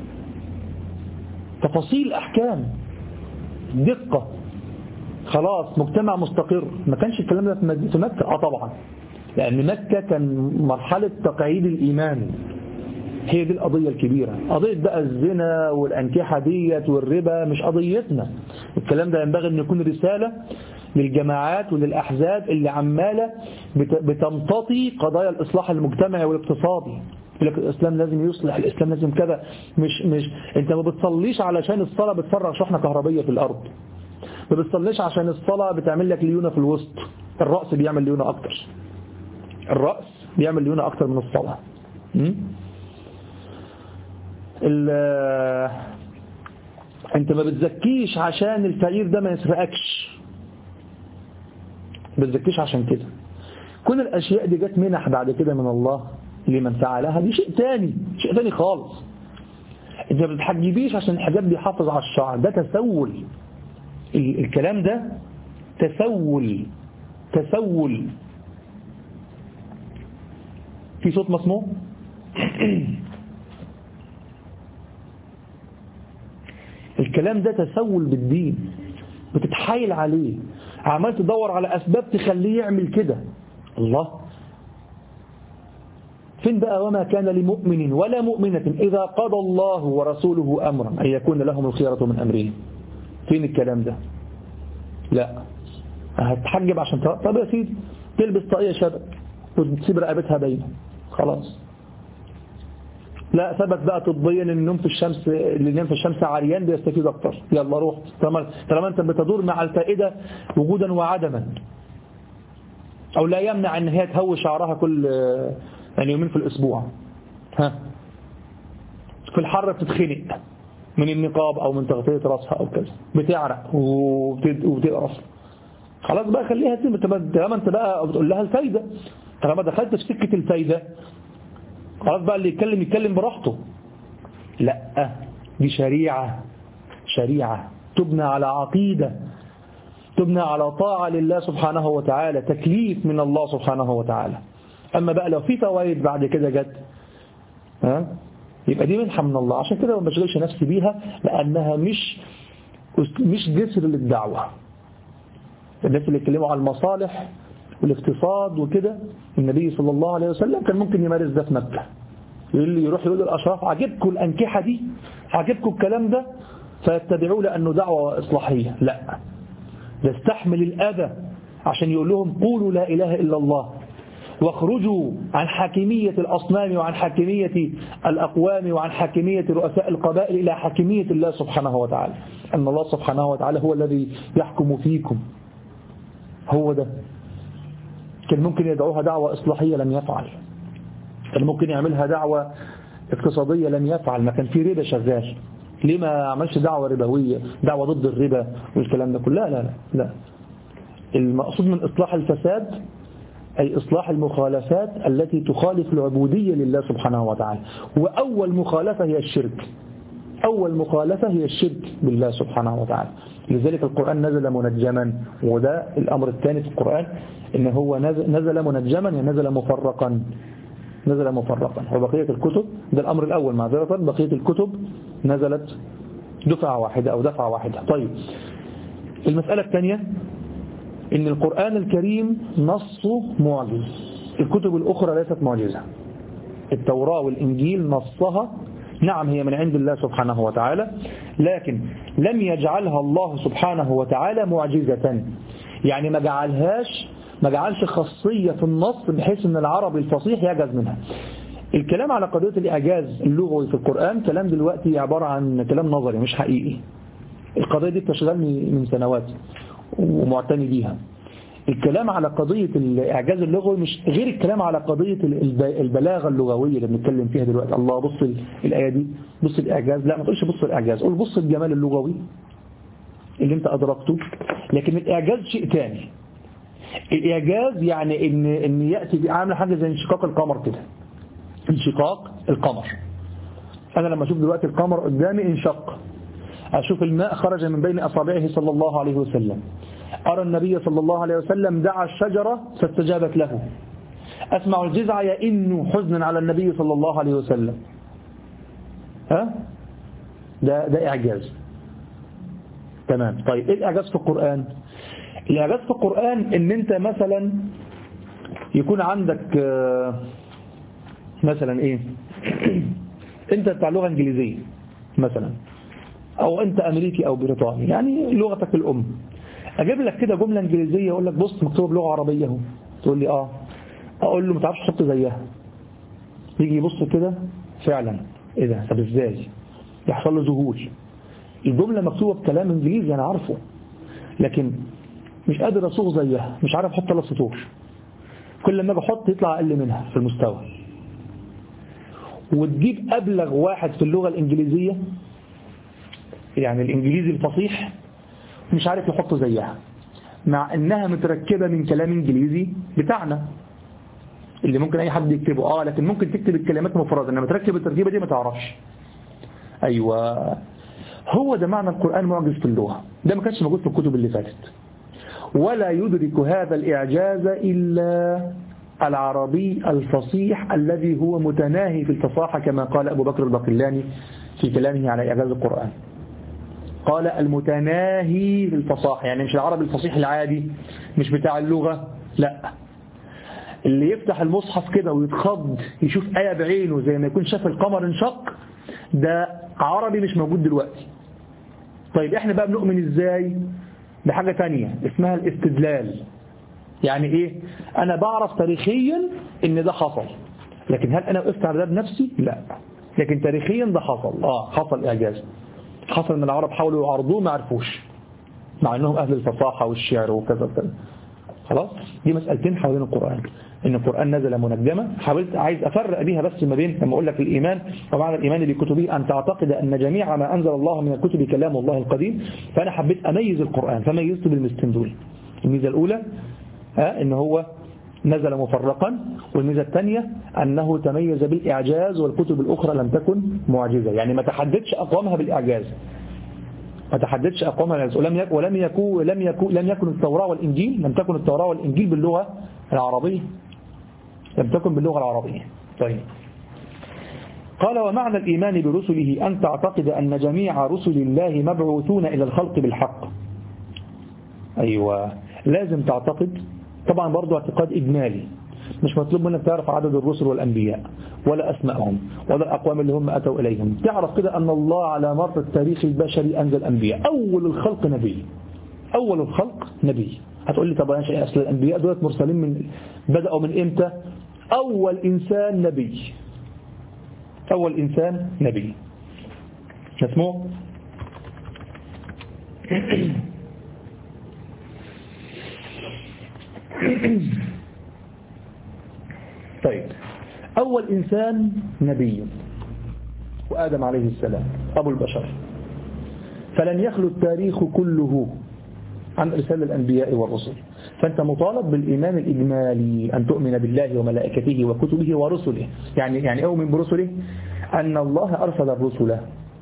تفاصيل أحكام، دقة، خلاص مجتمع مستقر. ما كانش الكلام ده في مكة. اه طبعا، لأن مكة كان مرحلة تقعيد الإيمان، هي دي القضية الكبيرة. قضية بقى الزنا والأنكحة ديت والربا مش قضيتنا. الكلام ده ينبغي أن يكون رسالة للجماعات وللأحزاب اللي عمالة بتمتطي قضايا الإصلاح المجتمعي والاقتصادي. يقول لك الإسلام لازم يصلح، الإسلام لازم كذا. مش مش أنت ما بتصليش علشان الصلاة بتفرغ شحنة كهربية في الأرض، ما بتصليش عشان الصلاة بتعمل لك ليونة في الوسط. الرأس بيعمل ليونة أكتر، الرأس بيعمل ليونة أكتر من الصلاة. أنت ما بتزكيش عشان الفقير ده ما يسرقكش، ما بتزكيش عشان كده. كل الأشياء دي جت منح بعد كده من الله لمن فعلها، دي شيء تاني، شيء تاني خالص. أنت ما بتحجبيش عشان الحجاب بيحافظ على الشعر، ده تسول. الكلام ده تسول، تسول. في صوت مسموع؟ الكلام ده تسول بالدين، بتتحايل عليه، عمال تدور على أسباب تخليه يعمل كده. الله فين بقى؟ وما كان لمؤمن ولا مؤمنة إذا قضى الله ورسوله أمرا أن يكون لهم الخيرة من أمرهم. فين الكلام ده؟ لا. هتحجب عشان ت... طب يا سيدي تلبس طاقية شبك وتسيب رقبتها باينة خلاص. لا ثبت بقى طبيا ان النوم في الشمس، اللي ينام في الشمس عريان بيستفيد اكتر، يلا روح. طالما انت بتدور مع الفائدة وجودا وعدما، او لا يمنع ان هي تهوي شعرها كل يعني يومين في الاسبوع. ها في الحر بتتخنق من النقاب او من تغطية راسها او كذا، بتعرق وبتقرف. خلاص بقى خليها تسيب. طالما انت بقى بتقول لها الفايدة، طالما دخلت في سكة الفايدة خلاص بقى اللي يتكلم يتكلم براحته. لا دي شريعة، شريعة تبنى على عقيدة، تبنى على طاعة لله سبحانه وتعالى، تكليف من الله سبحانه وتعالى. أما بقى لو في فوائد بعد كده جت ها يبقى دي منحة من الله. عشان كده ما بشغلش نفسي بيها، لأنها مش مش جسر للدعوة. الناس اللي يتكلموا على المصالح والاقتصاد وكده، النبي صلى الله عليه وسلم كان ممكن يمارس ده في مكة. يروح يقول للأشراف عجبكم الأنكحة دي، عجبكم الكلام ده، فيتبعوا لأنه دعوة إصلاحية. لا، ده استحمل الأذى عشان يقول لهم قولوا لا إله إلا الله، واخرجوا عن حاكمية الأصنام وعن حاكمية الأقوام وعن حاكمية رؤساء القبائل إلى حاكمية الله سبحانه وتعالى. أن الله سبحانه وتعالى هو الذي يحكم فيكم. هو ده. كان ممكن يدعوها دعوة إصلاحية لم يفعل، كان ممكن يعملها دعوة اقتصادية لم يفعل، ما كان في ربا شغال. ليه ما عملش دعوة ربوية، دعوة ضد الربا والكلام ده كله؟ لا لا لا لا. المقصود من إصلاح الفساد أي إصلاح المخالفات التي تخالف العبودية لله سبحانه وتعالى. وأول مخالفة هي الشرك، أول مخالفة هي الشرك بالله سبحانه وتعالى. لذلك القرآن نزل منجما، وده الأمر الثاني في القرآن، إن هو نزل منجما يعني نزل مفرقا، نزل مفرقا. وبقية الكتب، ده الأمر الأول معذرة، بقية الكتب نزلت دفعة واحدة أو دفعة واحدة. طيب المسألة الثانية إن القرآن الكريم نصه معجز، الكتب الأخرى ليست معجزة. التوراة والإنجيل نصها نعم هي من عند الله سبحانه وتعالى، لكن لم يجعلها الله سبحانه وتعالى معجزة، يعني ما جعلهاش ما جعلش خاصية في النص بحيث أن العربي الفصيح يعجز منها. الكلام على قضية الإعجاز اللغوي في القرآن كلام دلوقتي عبارة عن كلام نظري مش حقيقي. القضية دي بتشغلني من سنوات ومعتني بيها. الكلام على قضية الإعجاز اللغوي مش غير الكلام على قضية البلاغة اللغوية اللي بنتكلم فيها دلوقتي. الله بص الآية دي، بص الإعجاز، لا ما تقولش بص الإعجاز، قول بص الجمال اللغوي اللي انت أدركته. لكن الإعجاز شيء تاني. الإعجاز يعني إن إن يأتي عامل حاجة زي انشقاق القمر كده، انشقاق القمر. أنا لما أشوف دلوقتي القمر قدامي انشق، أشوف الماء خرج من بين أصابعه صلى الله عليه وسلم، أرى النبي صلى الله عليه وسلم دعا الشجرة فاستجابت له، أسمع الجذع يئن حزنا على النبي صلى الله عليه وسلم. ها ده ده إعجاز. تمام. طيب إيه الإعجاز في القرآن؟ الإعجاز في القرآن إن أنت مثلا يكون عندك مثلا إيه أنت بتاع لغة إنجليزية مثلا، أو أنت أمريكي أو بريطاني، يعني لغتك الأم. أجيب لك كده جملة إنجليزية أقول لك بص مكتوب لغة عربية اهو، تقول لي آه، أقول له ما تعرفش تحط زيها، يجي يبص كده فعلا إيه ده، طب إزاي؟ يحصل له ذهول. الجملة مكتوبة بكلام إنجليزي أنا عارفه، لكن مش قادر أصوغ زيها، مش عارف أحط ثلاث سطور، كل ما أجي أحط يطلع أقل منها في المستوى. وتجيب أبلغ واحد في اللغة الإنجليزية، يعني الإنجليزي الفصيح، مش عارف يحط زيها، مع أنها متركبة من كلام إنجليزي بتاعنا اللي ممكن أي حد يكتبه، آه لكن ممكن تكتب الكلمات مفردة، إنما تركب التركيبة دي ما تعرفش. أيوة، هو ده معنى القرآن معجز في اللغة، ده ما كانش موجود في الكتب اللي فاتت. ولا يدرك هذا الإعجاز إلا العربي الفصيح الذي هو متناهي في الفصاحة، كما قال أبو بكر الباقلاني في كلامه على إعجاز القرآن، قال المتناهي في الفصاحة، يعني مش العربي الفصيح العادي، مش بتاع اللغة، لا، اللي يفتح المصحف كده ويتخض يشوف آية بعينه زي ما يكون شاف القمر انشق، ده عربي مش موجود دلوقتي. طيب احنا بقى بنؤمن ازاي؟ بحاجة تانية اسمها الاستدلال. يعني ايه؟ انا بعرف تاريخيا ان ده حصل، لكن هل انا وقفت على ده بنفسي؟ لا، لكن تاريخيا ده حصل، اه حصل اعجاز، حصل ان العرب حاولوا يعرضوه ما عرفوش، مع انهم اهل الفصاحة والشعر وكذا وكذا. خلاص، دي مسألتين حوالين القرآن، ان القرآن نزل منجمة. حاولت عايز افرق بيها بس ما بين لما اقول لك الايمان ومعنى الايمان بكتبه ان تعتقد ان جميع ما انزل الله من الكتب كلام الله القديم، فانا حبيت اميز القرآن فميزته بالميزتين دول. الميزة الاولى ها ان هو نزل مفرقا، والميزة الثانية انه تميز بالاعجاز، والكتب الاخرى لم تكن معجزة، يعني ما تحددش اقوامها بالاعجاز، ما تحددش أقوامها بالإعجاز، ولم يكن ولم يكن لم يكن لم يكن التوراة والإنجيل لم تكن التوراة والإنجيل باللغة العربية، لم تكن باللغة العربية. طيب، قال ومعنى الإيمان برسله أن تعتقد أن جميع رسل الله مبعوثون إلى الخلق بالحق. أيوة، لازم تعتقد، طبعا برضو اعتقاد إجمالي، مش مطلوب منك تعرف عدد الرسل والأنبياء ولا أسمائهم ولا الأقوام اللي هم أتوا إليهم، تعرف كده أن الله على مر التاريخ البشري أنزل أنبياء، أول الخلق نبي، أول الخلق نبي. هتقول لي طب أنا شيء أصل الأنبياء دولت مرسلين من بدأوا من إمتى؟ أول إنسان نبي، أول إنسان نبي اسمه طيب، أول إنسان نبي وآدم عليه السلام أبو البشر، فلن يخلو التاريخ كله عن إرسال الأنبياء والرسل، فأنت مطالب بالإيمان الإجمالي أن تؤمن بالله وملائكته وكتبه ورسله. يعني يعني أؤمن برسله أن الله أرسل الرسل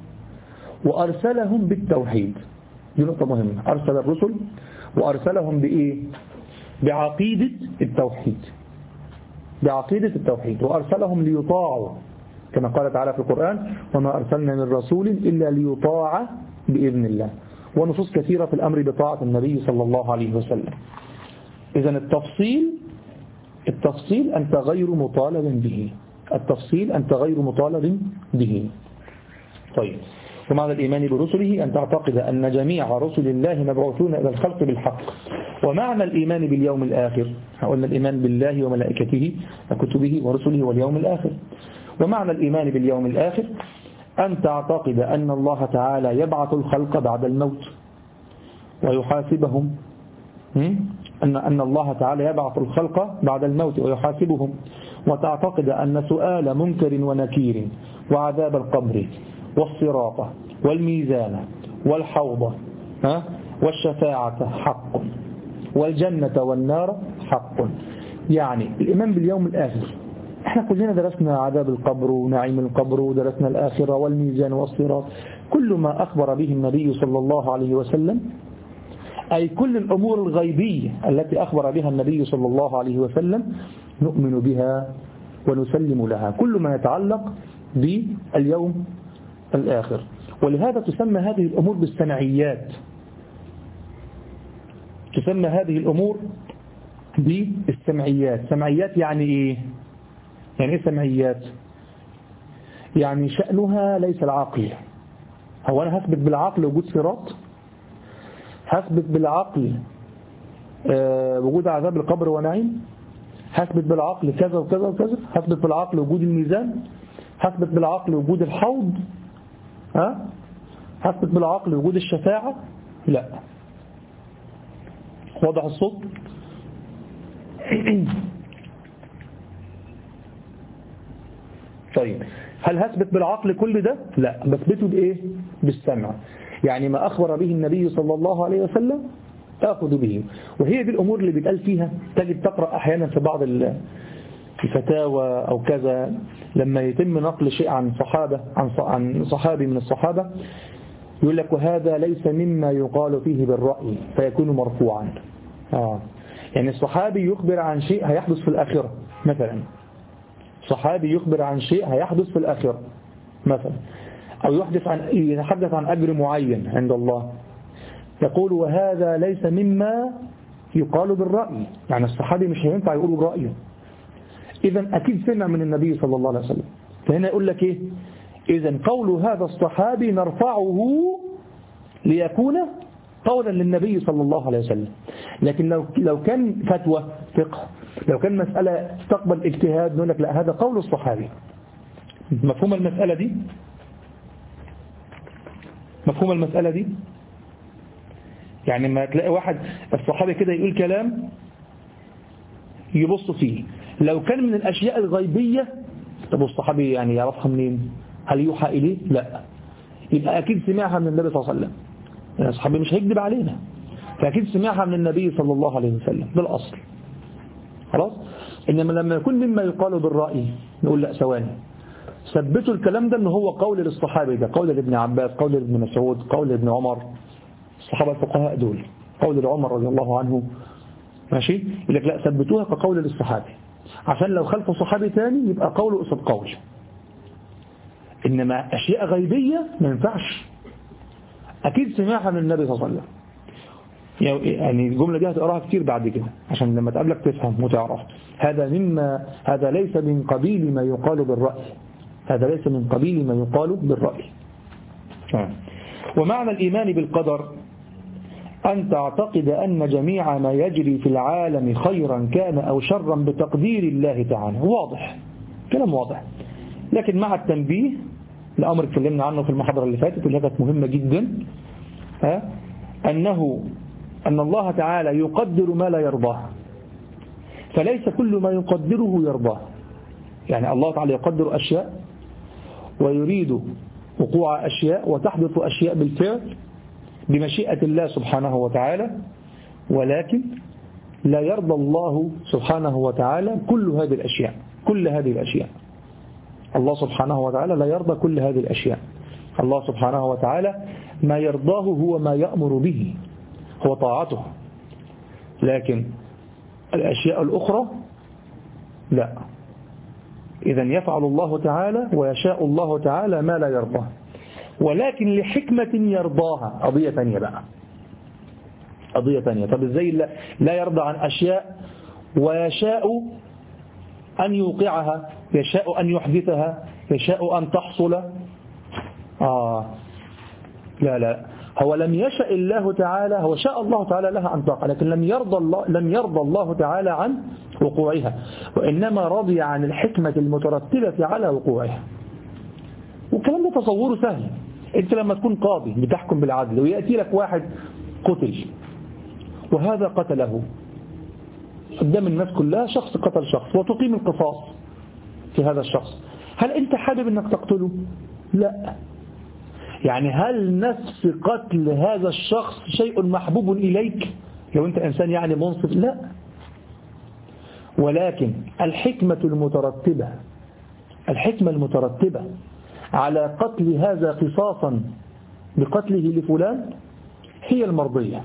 وأرسلهم بالتوحيد، دي نقطة مهمة، أرسل الرسل وأرسلهم بإيه؟ بعقيدة التوحيد، بعقيدة التوحيد، وأرسلهم ليطاعوا كما قال تعالى في القرآن وما أرسلنا من رسول إلا ليطاع بإذن الله، ونصوص كثيرة في الأمر بطاعة النبي صلى الله عليه وسلم. إذن التفصيل التفصيل أنت غير مطالب به، التفصيل أنت غير مطالب به. طيب، ومعنى الإيمان برسله أن تعتقد أن جميع رسل الله مبعوثون إلى الخلق بالحق. ومعنى الإيمان باليوم الآخر، قلنا الإيمان بالله وملائكته وكتبه ورسله واليوم الآخر. ومعنى الإيمان باليوم الآخر أن تعتقد أن الله تعالى يبعث الخلق بعد الموت ويحاسبهم، أن أن الله تعالى يبعث الخلق بعد الموت ويحاسبهم، وتعتقد أن سؤال منكر ونكير وعذاب القبر والصراط والميزان والحوض والشفاعة حق، والجنة والنار حق. يعني الإيمان باليوم الآخر، احنا كلنا درسنا عذاب القبر ونعيم القبر ودرسنا الآخرة والميزان والصراط، كل ما أخبر به النبي صلى الله عليه وسلم، أي كل الأمور الغيبية التي أخبر بها النبي صلى الله عليه وسلم نؤمن بها ونسلم لها، كل ما يتعلق باليوم الآخر. ولهذا تسمى هذه الأمور بالسمعيات، تسمى هذه الأمور بالسمعيات. سمعيات يعني إيه؟ يعني إيه سمعيات؟ يعني شأنها ليس العقل، هو أنا هثبت بالعقل وجود صراط؟ هثبت بالعقل أه وجود عذاب القبر ونعيم؟ هثبت بالعقل كذا وكذا وكذا؟ هثبت بالعقل وجود الميزان؟ هثبت بالعقل وجود الحوض؟ ها؟ هثبت بالعقل وجود الشفاعة؟ لا. واضح الصوت؟ طيب هل هثبت بالعقل كل ده؟ لا. بثبته بإيه؟ بالسمع. يعني ما أخبر به النبي صلى الله عليه وسلم أخذ به. وهي دي الأمور اللي بيتقال فيها. تجد تقرأ أحيانا في بعض الفتاوى أو كذا لما يتم نقل شيء عن صحابة عن صحابي من الصحابة يقول لك وهذا ليس مما يقال فيه بالرأي فيكون مرفوعا. آه. يعني الصحابي يخبر عن شيء هيحدث في الآخرة مثلا، صحابي يخبر عن شيء هيحدث في الآخرة مثلا، أو يحدث عن يتحدث عن أجر معين عند الله، يقول وهذا ليس مما يقال بالرأي. يعني الصحابي مش هينفع يقول برأيه، إذا أكيد سمع من النبي صلى الله عليه وسلم. فهنا يقول لك إيه؟ إذا قول هذا الصحابي نرفعه ليكون قولا للنبي صلى الله عليه وسلم. لكن لو لو كان فتوى فقه، لو كان مسألة تقبل اجتهاد، نقول لك لا هذا قول الصحابي. مفهوم المسألة دي؟ مفهوم المسألة دي؟ يعني ما تلاقي واحد الصحابي كده يقول كلام يبص فيه، لو كان من الأشياء الغيبية طب الصحابي يعني يعرفها منين؟ هل يوحى إليه؟ لا. يبقى أكيد سمعها من النبي صلى الله عليه وسلم. يعني الصحابي مش هيكذب علينا، فأكيد سمعها من النبي صلى الله عليه وسلم بالأصل. خلاص؟ إنما لما يكون مما يقال بالرأي نقول لا ثواني، ثبتوا الكلام ده إن هو قول للصحابي، ده قول لابن عباس، قول لابن مسعود، قول لابن عمر، الصحابة الفقهاء دول، قول لعمر رضي الله عنه، ماشي؟ يقول لك لا ثبتوها كقول للصحابي، عشان لو خلفوا صحابي ثاني يبقى قوله قصد قول. إنما أشياء غيبية ما ينفعش، أكيد سمعها من النبي صلى الله عليه وسلم. يعني الجملة دي هتقراها كتير بعد كده عشان لما تقابلك تفهم وتعرف. هذا مما هذا ليس من قبيل ما يقال بالرأي، هذا ليس من قبيل ما يقال بالرأي. ومعنى الإيمان بالقدر أن تعتقد أن جميع ما يجري في العالم خيرا كان أو شرا بتقدير الله تعالى. واضح، كلام واضح، لكن مع التنبيه الأمر اتكلمنا عنه في المحاضرة اللي فاتت واللي كانت مهمة جدا، ها أنه أن الله تعالى يقدر ما لا يرضاه، فليس كل ما يقدره يرضاه. يعني الله تعالى يقدر أشياء ويريد وقوع أشياء وتحدث أشياء بالفعل بمشيئة الله سبحانه وتعالى، ولكن لا يرضى الله سبحانه وتعالى كل هذه الأشياء. كل هذه الأشياء الله سبحانه وتعالى لا يرضى كل هذه الأشياء. الله سبحانه وتعالى ما يرضاه هو ما يأمر به، هو طاعته، لكن الأشياء الأخرى لا. إذن يفعل الله تعالى ويشاء الله تعالى ما لا يرضاه، ولكن لحكمة يرضاها. قضية ثانية بقى، قضية ثانية. طب إزاي لا يرضى عن أشياء ويشاء أن يوقعها، يشاء أن يحدثها، يشاء أن تحصل؟ آه لا لا، هو لم يشاء الله تعالى، هو شاء الله تعالى لها أن تقع، لكن لم يرضى الله لم يرضى الله تعالى عن وقوعها، وإنما رضي عن الحكمة المترتبة على وقوعها. والكلام ده تصوره سهل. أنت لما تكون قاضي بتحكم بالعدل ويأتي لك واحد قتل وهذا قتله قدام الناس كلها، شخص قتل شخص وتقيم القصاص في هذا الشخص، هل أنت حابب أنك تقتله؟ لا. يعني هل نفس قتل هذا الشخص شيء محبوب إليك لو أنت إنسان يعني منصف؟ لا. ولكن الحكمة المترتبة الحكمة المترتبة على قتل هذا قصاصا بقتله لفلان هي المرضية،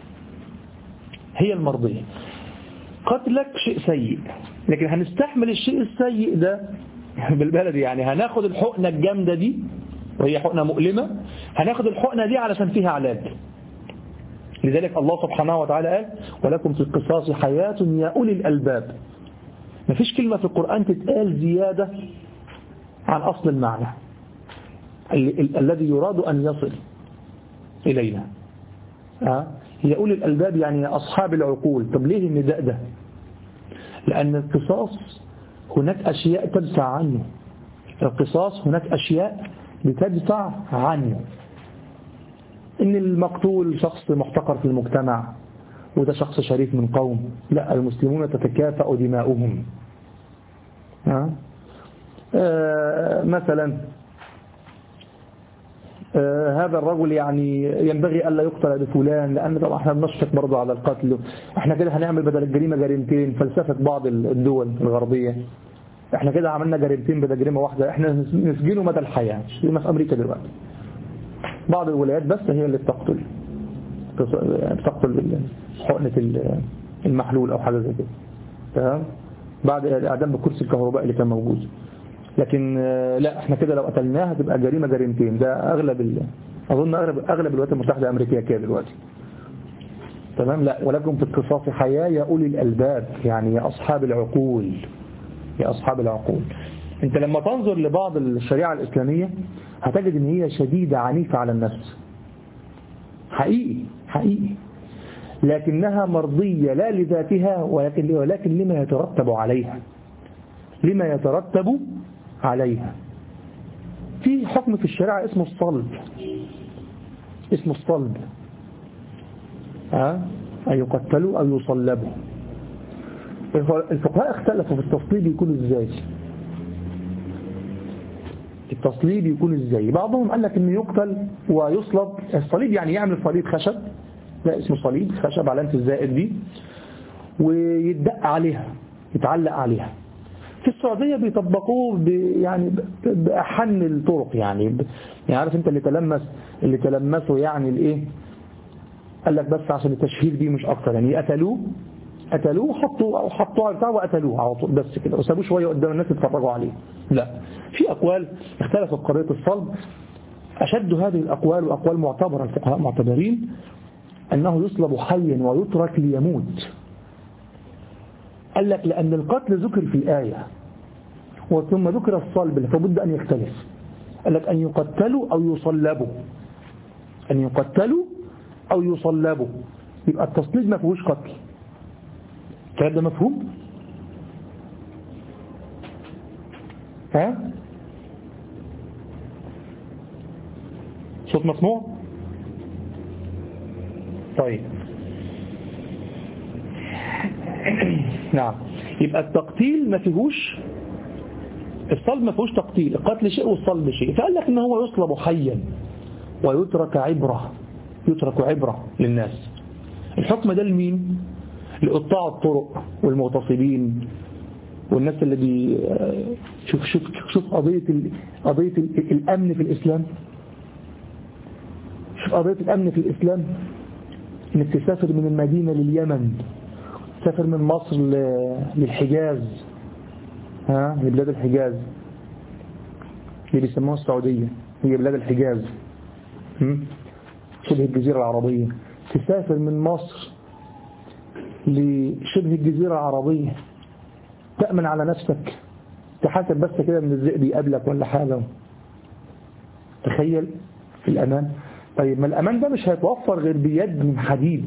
هي المرضية. قتلك شيء سيء، لكن هنستحمل الشيء السيء ده بالبلد، يعني هناخد الحقنة الجامدة دي وهي حقنة مؤلمة، هناخد الحقنة دي علشان فيها علاج. لذلك الله سبحانه وتعالى قال ولكم في القصاص حياة يا أولي الألباب. مفيش كلمة في القرآن تتقال زيادة عن أصل المعنى. ال ال الذي يراد أن يصل إلينا. أه؟ هي أولي الألباب يعني أصحاب العقول. طب ليه النداء ده؟ لأن القصاص هناك أشياء تدفع عنه. القصاص هناك أشياء بتدفع عنه. إن المقتول شخص محتقر في المجتمع وده شخص شريف من قوم، لا، المسلمون تتكافأ دماؤهم. أه؟ آه مثلا آه هذا الرجل يعني ينبغي ألا يقتل بفلان، لأن طبعا احنا بنشفق برضه على القتل. احنا كده هنعمل بدل الجريمة جريمتين، فلسفة بعض الدول الغربية. احنا كده عملنا جريمتين بدل جريمة واحدة، احنا نسجنه مدى الحياة. في في أمريكا دلوقتي بعض الولايات بس هي اللي بتقتل بتقتل حقنة المحلول أو حاجة زي كده، تمام، بعد الإعدام بكرسي الكهرباء اللي كان موجود. لكن لا، احنا كده لو قتلناها هتبقى جريمة جريمتين. ده أغلب ال... أظن أغلب أغلب الولايات المتحدة الأمريكية كده دلوقتي، تمام. لا، ولكم في القصاص حياة يا أولي الألباب، يعني يا أصحاب العقول، يا أصحاب العقول. أنت لما تنظر لبعض الشريعة الإسلامية هتجد إن هي شديدة عنيفة على النفس، حقيقي حقيقي، لكنها مرضية لا لذاتها ولكن ولكن لما يترتب عليها، لما يترتب عليها. في حكم في الشريعة اسمه الصلب، اسمه الصلب، ها، أن يقتلوا أو يصلبوا. الفقهاء اختلفوا في التصليب يكون ازاي. التصليب يكون ازاي؟ بعضهم قال لك انه يقتل ويصلب. الصليب يعني يعمل صليب خشب، لا اسمه صليب خشب علامة الزائد دي، ويدق عليها، يتعلق عليها. في السعودية بيطبقوه ب يعني بأحن الطرق، يعني يعني عارف انت اللي تلمس اللي تلمسه يعني الايه، قال لك بس عشان التشهير دي مش اكتر، يعني قتلوه قتلوه وحطوا او حطوا على بتاع وقتلوه على طول بس كده، وسابوه شويه قدام الناس يتفرجوا عليه. لا، في اقوال اختلفت قضيه الصلب. اشد هذه الاقوال واقوال معتبره، الفقهاء معتبرين انه يصلب حيا ويترك ليموت. قال لك لان القتل ذكر في الايه وثم ذكر الصلب فبد ان يختلف. قال لك ان يقتلوا او يصلبوا، ان يقتلوا او يصلبوا، يبقى التصليب ما فيهوش قتل. الكلام ده مفهوم؟ ها؟ صوت مسموع؟ طيب نعم، يبقى التقتيل ما فيهوش، الصلب ما فيهوش تقتيل، القتل شيء والصلب شيء. فقال لك ان هو يصلب حيا ويترك عبرة، يترك عبرة للناس. الحكم ده لمين؟ لقطاع الطرق والمغتصبين والناس اللي بي شوف شوف شوف قضية ال... قضية ال... الأمن في الإسلام. شوف قضية الأمن في الإسلام، إنك تسافر من المدينة لليمن، تسافر من مصر ل... للحجاز، ها، لبلاد الحجاز اللي بيسموها السعودية، هي بلاد الحجاز، شبه الجزيرة العربية. تسافر من مصر لشبه الجزيرة العربية، تأمن على نفسك، تحاسب بس كده من الذئب يقابلك ولا حاجة. تخيل في الأمان. طيب ما الأمان ده مش هيتوفر غير بيد من حديد.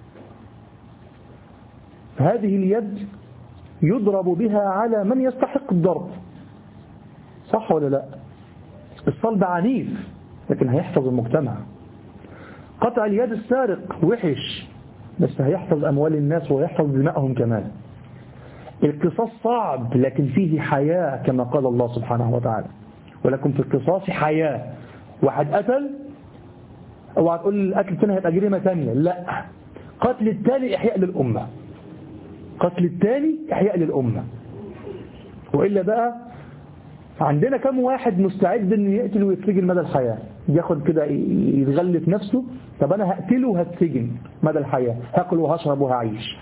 هذه اليد يضرب بها على من يستحق الضرب، صح ولا لا؟ الصلب عنيف لكن هيحفظ المجتمع. قطع اليد السارق وحش بس هيحفظ أموال الناس ويحفظ دمائهم كمان. القصاص صعب لكن فيه حياة كما قال الله سبحانه وتعالى، ولكم في القصاص حياة. واحد قتل، اوعى تقول القتل الثاني هيبقى جريمة ثانية، لا، قتل الثاني إحياء للأمة، قتل الثاني إحياء للأمة. وإلا بقى عندنا كم واحد مستعد أن يقتل ويتسجن مدى الحياة، ياخد كده يتغلف نفسه، طب أنا هقتله وهتسجن مدى الحياة، هاكل وهشرب وهعيش.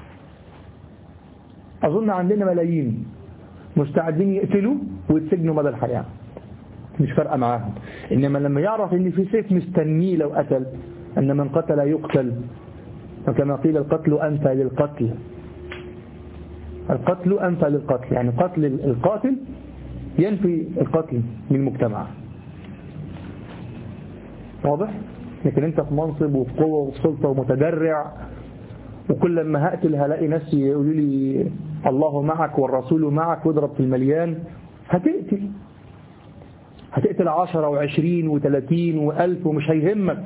أظن عندنا ملايين مستعدين يقتلوا ويتسجنوا مدى الحياة، مش فارقة معاهم. إنما لما يعرف إن في سيف مستنيه لو قتل، أن من قتل يقتل، وكما قيل القتل أنفى للقتل، القتل أنفى للقتل، يعني قتل القاتل ينفي القتل من المجتمع. واضح؟ لكن انت في منصب وفي قوة وفي سلطة ومتدرع، وكل لما هقتل هلاقي ناس يقولوا لي الله معك والرسول معك واضرب في المليان، هتقتل هتقتل عشرة وعشرين وثلاثين وألف ومش هيهمك.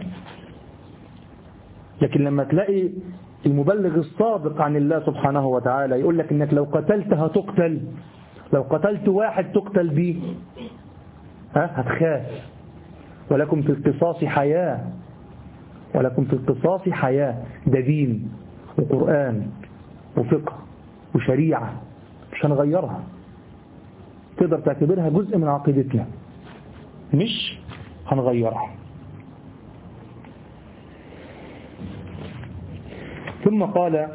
لكن لما تلاقي المبلغ الصادق عن الله سبحانه وتعالى يقول لك انك لو قتلت هتقتل، لو قتلت واحد تقتل بيه، ها هتخاف. ولكم في القصاص حياة، ولكم في القصاص حياة. ده دين وقرآن وفقه وشريعة مش هنغيرها، تقدر تعتبرها جزء من عقيدتنا مش هنغيرها. ثم قال،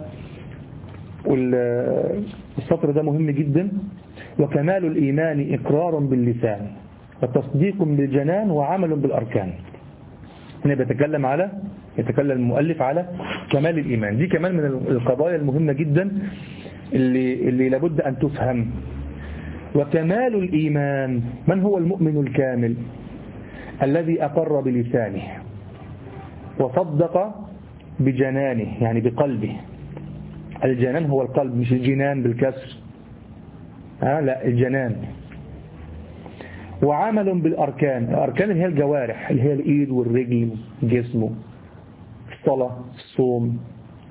والسطر ده مهم جدا، وكمال الإيمان إقرار باللسان وتصديق بالجنان وعمل بالأركان. هنا بيتكلم على يتكلم المؤلف على كمال الإيمان. دي كمان من القضايا المهمة جدا اللي, اللي لابد أن تفهم. وكمال الإيمان، من هو المؤمن الكامل؟ الذي أقر بلسانه وصدق بجنانه، يعني بقلبه. الجنان هو القلب، مش الجنان بالكسر، ها لا الجنان. وعمل بالأركان، الأركان اللي هي الجوارح، اللي هي الإيد والرجل جسمه، الصلاة الصوم.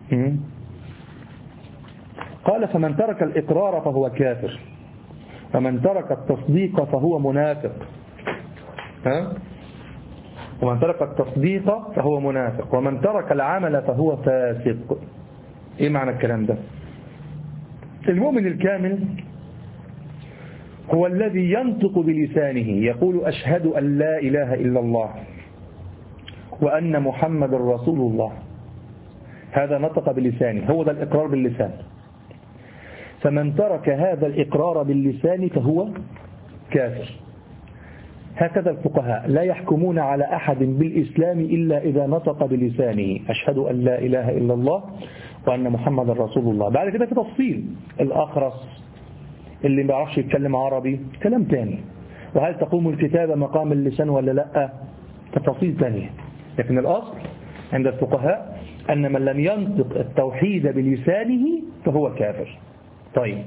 قال فمن ترك الإقرار فهو كافر، ومن ترك التصديق فهو منافق. ها؟ ومن ترك التصديق فهو منافق، ومن ترك العمل فهو فاسق. ايه معنى الكلام ده؟ المؤمن الكامل هو الذي ينطق بلسانه يقول أشهد أن لا إله إلا الله وأن محمد رسول الله، هذا نطق بلسانه، هو ده الإقرار باللسان. فمن ترك هذا الإقرار باللسان فهو كافر. هكذا الفقهاء لا يحكمون على أحد بالإسلام إلا إذا نطق بلسانه أشهد أن لا إله إلا الله وأن محمد رسول الله. بعد كده في تفصيل، الأخرس اللي ما بيعرفش يتكلم عربي كلام تاني، وهل تقوم الكتابة مقام اللسان ولا لا، تفاصيل تانية. لكن الأصل عند الفقهاء أن من لم ينطق التوحيد بلسانه فهو كافر. طيب،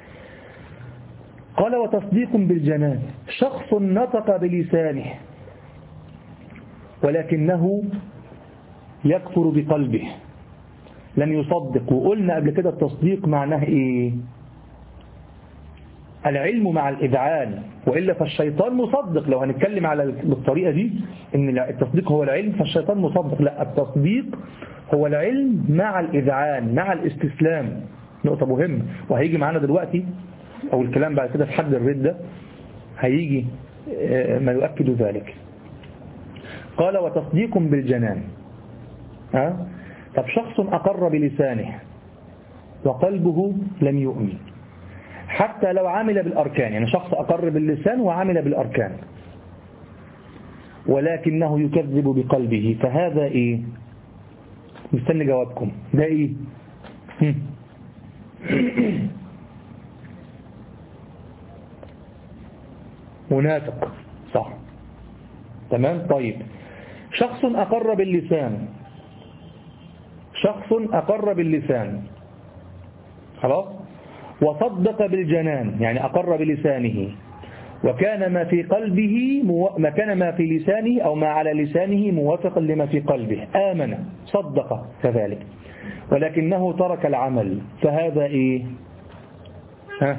قال وتصديق بالجنان، شخص نطق بلسانه ولكنه يكفر بقلبه، لم يصدق. وقلنا قبل كده التصديق معناه ايه؟ العلم مع الإذعان، وإلا فالشيطان مصدق. لو هنتكلم على بالطريقة دي ان التصديق هو العلم فالشيطان مصدق، لا، التصديق هو العلم مع الإذعان مع الاستسلام. نقطة مهمة وهيجي معانا دلوقتي، أو الكلام بعد كده في حد الردة هيجي ما يؤكد ذلك. قال وتصديق بالجنان. ها؟ طب شخص أقر بلسانه وقلبه لم يؤمن، حتى لو عمل بالأركان، يعني شخص أقر باللسان وعمل بالأركان ولكنه يكذب بقلبه، فهذا إيه؟ مستني جوابكم، ده إيه؟ منافق، صح، تمام. طيب، شخص أقر باللسان، شخص أقر باللسان خلاص، وصدق بالجنان، يعني أقر بلسانه وكان ما في قلبه مو... ما كان ما في لسانه أو ما على لسانه موافقا لما في قلبه، آمن صدق كذلك، ولكنه ترك العمل، فهذا إيه؟ ها؟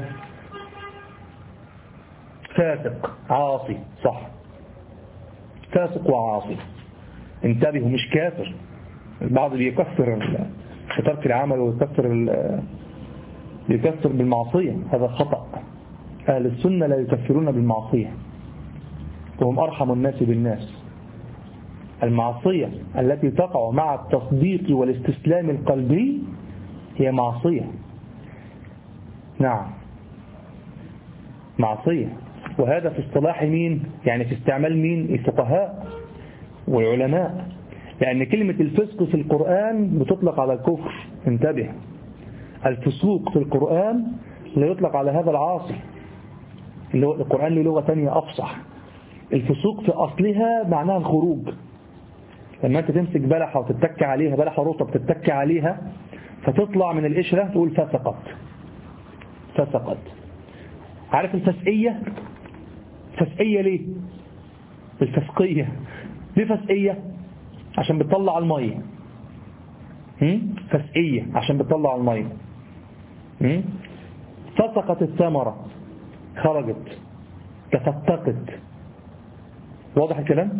فاسق عاصي، صح، فاسق وعاصي. انتبهوا، مش كافر. البعض بيكفر ترك العمل ويكفر بيكفر بالمعصية، هذا خطأ. أهل السنة لا يكفرون بالمعصية، وهم أرحم الناس بالناس. المعصية التي تقع مع التصديق والاستسلام القلبي هي معصية، نعم معصية. وهذا في اصطلاح مين؟ يعني في استعمال مين؟ الفقهاء والعلماء، لأن كلمة الفسق في القرآن بتطلق على الكفر. انتبه، الفسوق في القرآن لا يطلق على هذا العاصي. القرآن له لغة ثانية أفصح. الفسوق في أصلها معناها الخروج، لما أنت تمسك بلحة وتتك عليها، بلحة رطب تتك عليها فتطلع من القشرة تقول فسقت فسقت. عارف الفسقية؟ فسقية ليه؟ الفسقية ليه فسقية؟ عشان بتطلع المية. فسقية عشان بتطلع المية. فسقت الثمرة، خرجت، تفتقت. واضح الكلام؟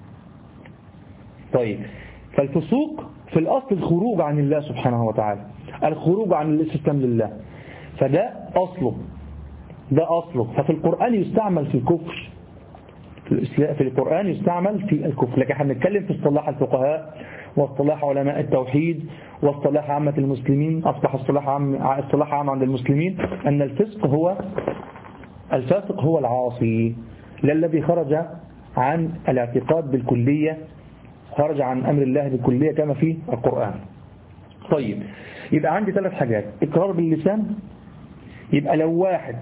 طيب، فالفسوق في الأصل الخروج عن الله سبحانه وتعالى، الخروج عن الاستسلام لله، فده أصله، ده أصله. ففي القرآن يستعمل في الكفر، في القرآن يستعمل في الكفر، لكن احنا بنتكلم في اصطلاح الفقهاء واصطلاح علماء التوحيد واصطلاح عامة المسلمين. أصبح اصطلاح عام اصطلاح عام عند المسلمين أن الفسق هو الفاسق هو العاصي، لا الذي خرج عن الاعتقاد بالكلية، خرج عن أمر الله بالكلية كما في القرآن. طيب، يبقى عندي ثلاث حاجات: إقرار باللسان، يبقى لو واحد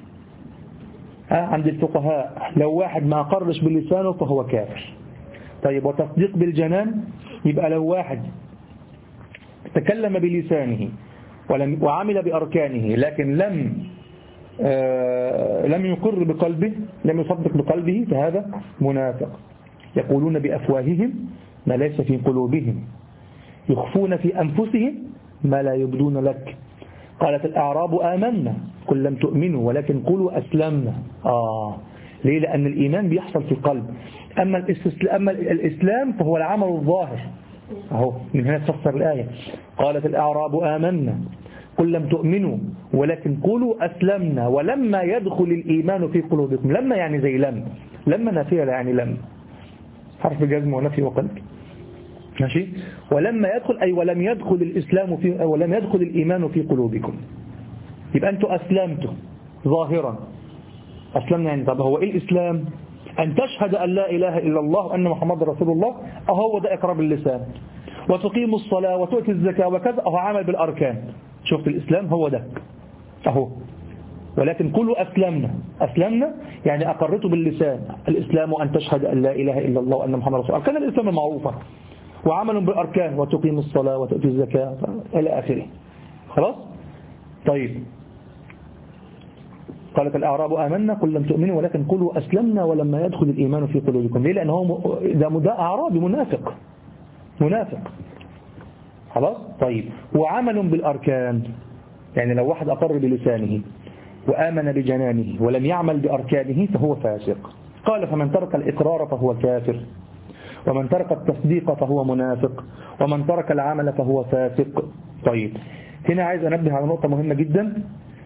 عند الفقهاء لو واحد ما أقرش بلسانه فهو كافر. طيب، وتصديق بالجنان، يبقى لو واحد تكلم بلسانه ولم وعمل بأركانه لكن لم آه لم يقر بقلبه، لم يصدق بقلبه، فهذا منافق. يقولون بأفواههم ما ليس في قلوبهم، يخفون في أنفسهم ما لا يبدون لك. قالت الأعراب آمنا قل لم تؤمنوا ولكن قولوا أسلمنا. آه ليه؟ لأن الإيمان بيحصل في القلب. أما الإسلام, أما الإسلام فهو العمل الظاهر. أهو من هنا تفسر الآية. قالت الأعراب آمنا قل لم تؤمنوا ولكن قولوا أسلمنا ولما يدخل الإيمان في قلوبكم. لما يعني زي لم، لما نافية يعني لم، حرف جزم ونفي وقلب، ماشي. ولما يدخل أي ولم يدخل الإسلام في ولم يدخل الإيمان في قلوبكم. يبقى أنتوا أسلمتوا ظاهرا، أسلمنا يعني. طب هو إيه الإسلام؟ أن تشهد أن لا إله إلا الله وأن محمد رسول الله، أهو ده إقرار باللسان، وتقيم الصلاة وتؤتي الزكاة وكذا، أهو عمل بالأركان. شفت الإسلام هو ده أهو. ولكن كله أسلمنا، أسلمنا يعني أقرته باللسان. الإسلام أن تشهد أن لا إله إلا الله وأن محمد رسول الله، أركان الإسلام المعروفة، وعمل بالأركان وتقيم الصلاة وتؤتي الزكاة إلى آخره. خلاص؟ طيب، قالت الأعراب آمنا قل لم تؤمنوا ولكن قولوا أسلمنا ولما يدخل الإيمان في قلوبكم. ليه؟ لأن هو ده ده أعرابي منافق، منافق. خلاص؟ طيب، وعمل بالأركان، يعني لو واحد أقر بلسانه وآمن بجنانه ولم يعمل بأركانه فهو فاسق. قال فمن ترك الإقرار فهو كافر، ومن ترك التصديق فهو منافق، ومن ترك العمل فهو فاسق. طيب، هنا عايز أنبه على نقطة مهمة جدا.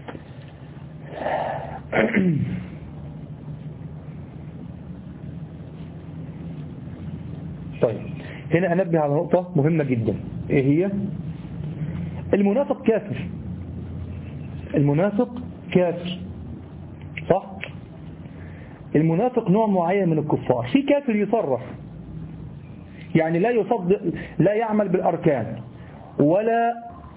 طيب، هنا أنبه على نقطة مهمة جدا. إيه هي؟ المنافق كافر، المنافق كافر، صح؟ المنافق نوع معين من الكفار. في كافر يصرح، يعني لا يصدق، لا يعمل بالأركان، ولا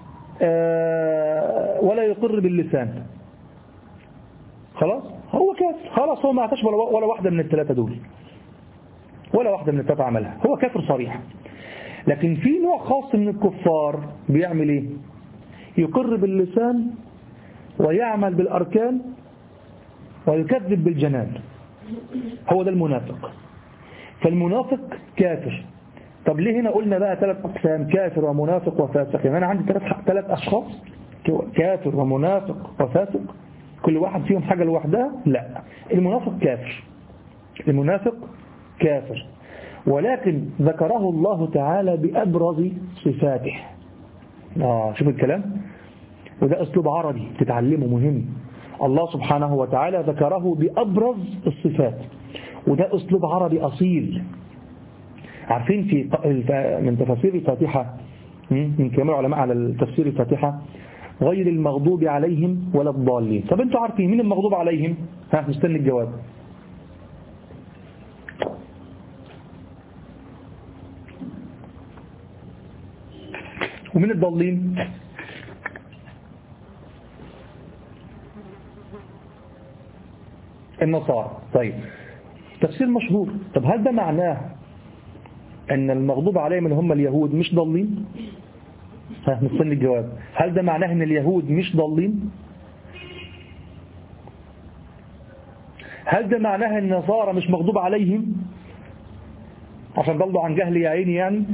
آه ولا يقر باللسان. خلاص هو كافر، خلاص هو ما اعتش ولا, ولا واحدة من الثلاثة دول، ولا واحدة من الثلاثة عملها، هو كافر صريح. لكن في نوع خاص من الكفار بيعمل ايه؟ يقر باللسان ويعمل بالأركان ويكذب بالجنان. هو ده المنافق. فالمنافق كافر. طب ليه هنا قلنا بقى ثلاث أقسام: كافر ومنافق وفاسق؟ يعني أنا عندي ثلاث ثلاث أشخاص، كافر ومنافق وفاسق، كل واحد فيهم حاجة لوحدها؟ لا، المنافق كافر، المنافق كافر، ولكن ذكره الله تعالى بأبرز صفاته. آه شوف الكلام، وده أسلوب عربي تتعلمه مهم. الله سبحانه وتعالى ذكره بأبرز الصفات، وده أسلوب عربي أصيل. عارفين في من تفسير الفاتحة، من كلام العلماء على تفسير الفاتحة: غير المغضوب عليهم ولا الضالين. طب انتوا عارفين مين المغضوب عليهم؟ ها، مستني الجواب. ومين الضالين؟ النصارى. طيب، تفسير مشهور. طب هل ده معناه أن المغضوب عليهم اللي هم اليهود مش ضالين؟ ها نستنى الجواب. هل ده معناه أن اليهود مش ضالين؟ هل ده معناه أن النصارى مش مغضوب عليهم عشان ضلوا عن جهل يا عيني يعني؟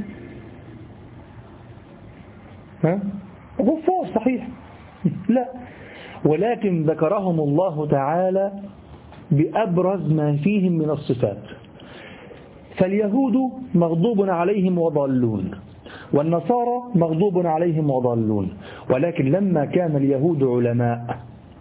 ها غفار صحيح. لا، ولكن ذكرهم الله تعالى بأبرز ما فيهم من الصفات. فاليهود مغضوب عليهم وضالون، والنصارى مغضوب عليهم وضالون، ولكن لما كان اليهود علماء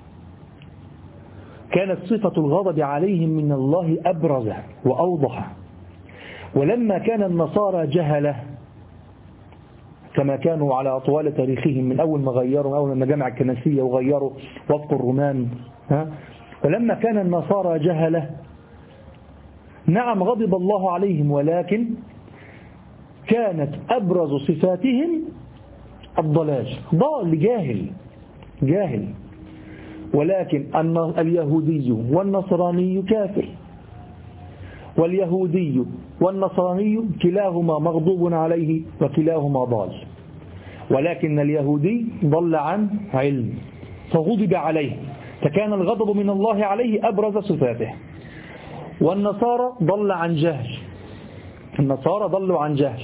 كانت صفة الغضب عليهم من الله أبرز وأوضح، ولما كان النصارى جهلة كما كانوا على طوال تاريخهم من أول ما غيروا أول ما جمع الكنسية وغيروا وفق الرومان، ها؟ ولما كان النصارى جهلة نعم غضب الله عليهم، ولكن كانت أبرز صفاتهم الضلال، ضال جاهل جاهل. ولكن اليهودي والنصراني كافر، واليهودي والنصراني كلاهما مغضوب عليه وكلاهما ضال، ولكن اليهودي ضل عن علم فغضب عليه فكان الغضب من الله عليه أبرز صفاته، والنصارى ضل عن جهل النصارى ضلوا عن جهل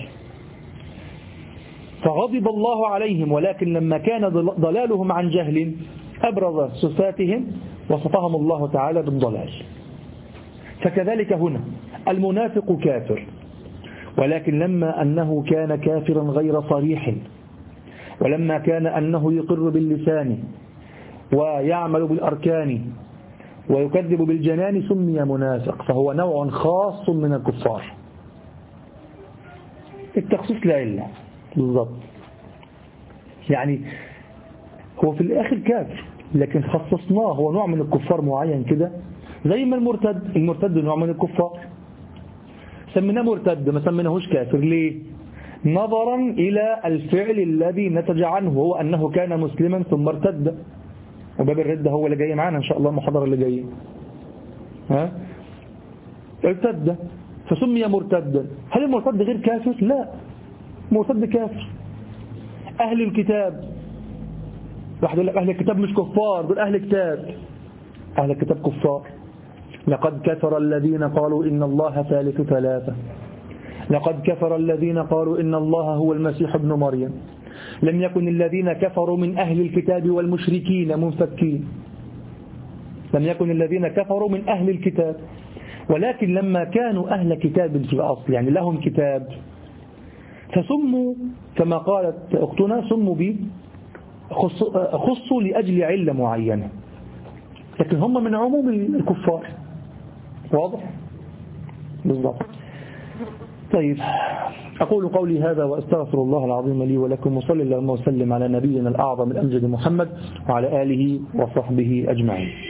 فغضب الله عليهم، ولكن لما كان ضلالهم عن جهل أبرز صفاتهم وصفهم الله تعالى بالضلال. فكذلك هنا المنافق كافر، ولكن لما أنه كان كافرا غير صريح، ولما كان أنه يقر باللسان ويعمل بالأركان ويكذب بالجنان سمي منافق، فهو نوع خاص من الكفار. التخصيص لا إلا بالضبط، يعني هو في الآخر كافر لكن خصصناه هو نوع من الكفار معين كده، زي ما المرتد المرتد نوع من الكفار سميناه مرتد ما سميناهوش كافر. ليه؟ نظرا إلى الفعل الذي نتج عنه هو أنه كان مسلما ثم ارتد، وباب الردة هو اللي جاي معنا إن شاء الله المحاضرة اللي جاية. ها ارتد فسمي مرتدا. هل المرتد غير كافر؟ لا، مرتد كافر. أهل الكتاب واحد يقول لك أهل الكتاب مش كفار، دول أهل الكتاب أهل الكتاب كفار. لقد كفر الذين قالوا إن الله ثالث ثلاثة، لقد كفر الذين قالوا إن الله هو المسيح ابن مريم، لم يكن الذين كفروا من أهل الكتاب والمشركين منفكين، لم يكن الذين كفروا من أهل الكتاب، ولكن لما كانوا أهل كتاب في الأصل يعني لهم كتاب فسموا كما قالت أختنا سموا به خصوا لأجل علة معينة، لكن هم من عموم الكفار. واضح؟ بالضبط. طيب، أقول قولي هذا وأستغفر الله العظيم لي ولكم، وصلى اللهم وسلم على نبينا الأعظم الأمجد محمد وعلى آله وصحبه أجمعين.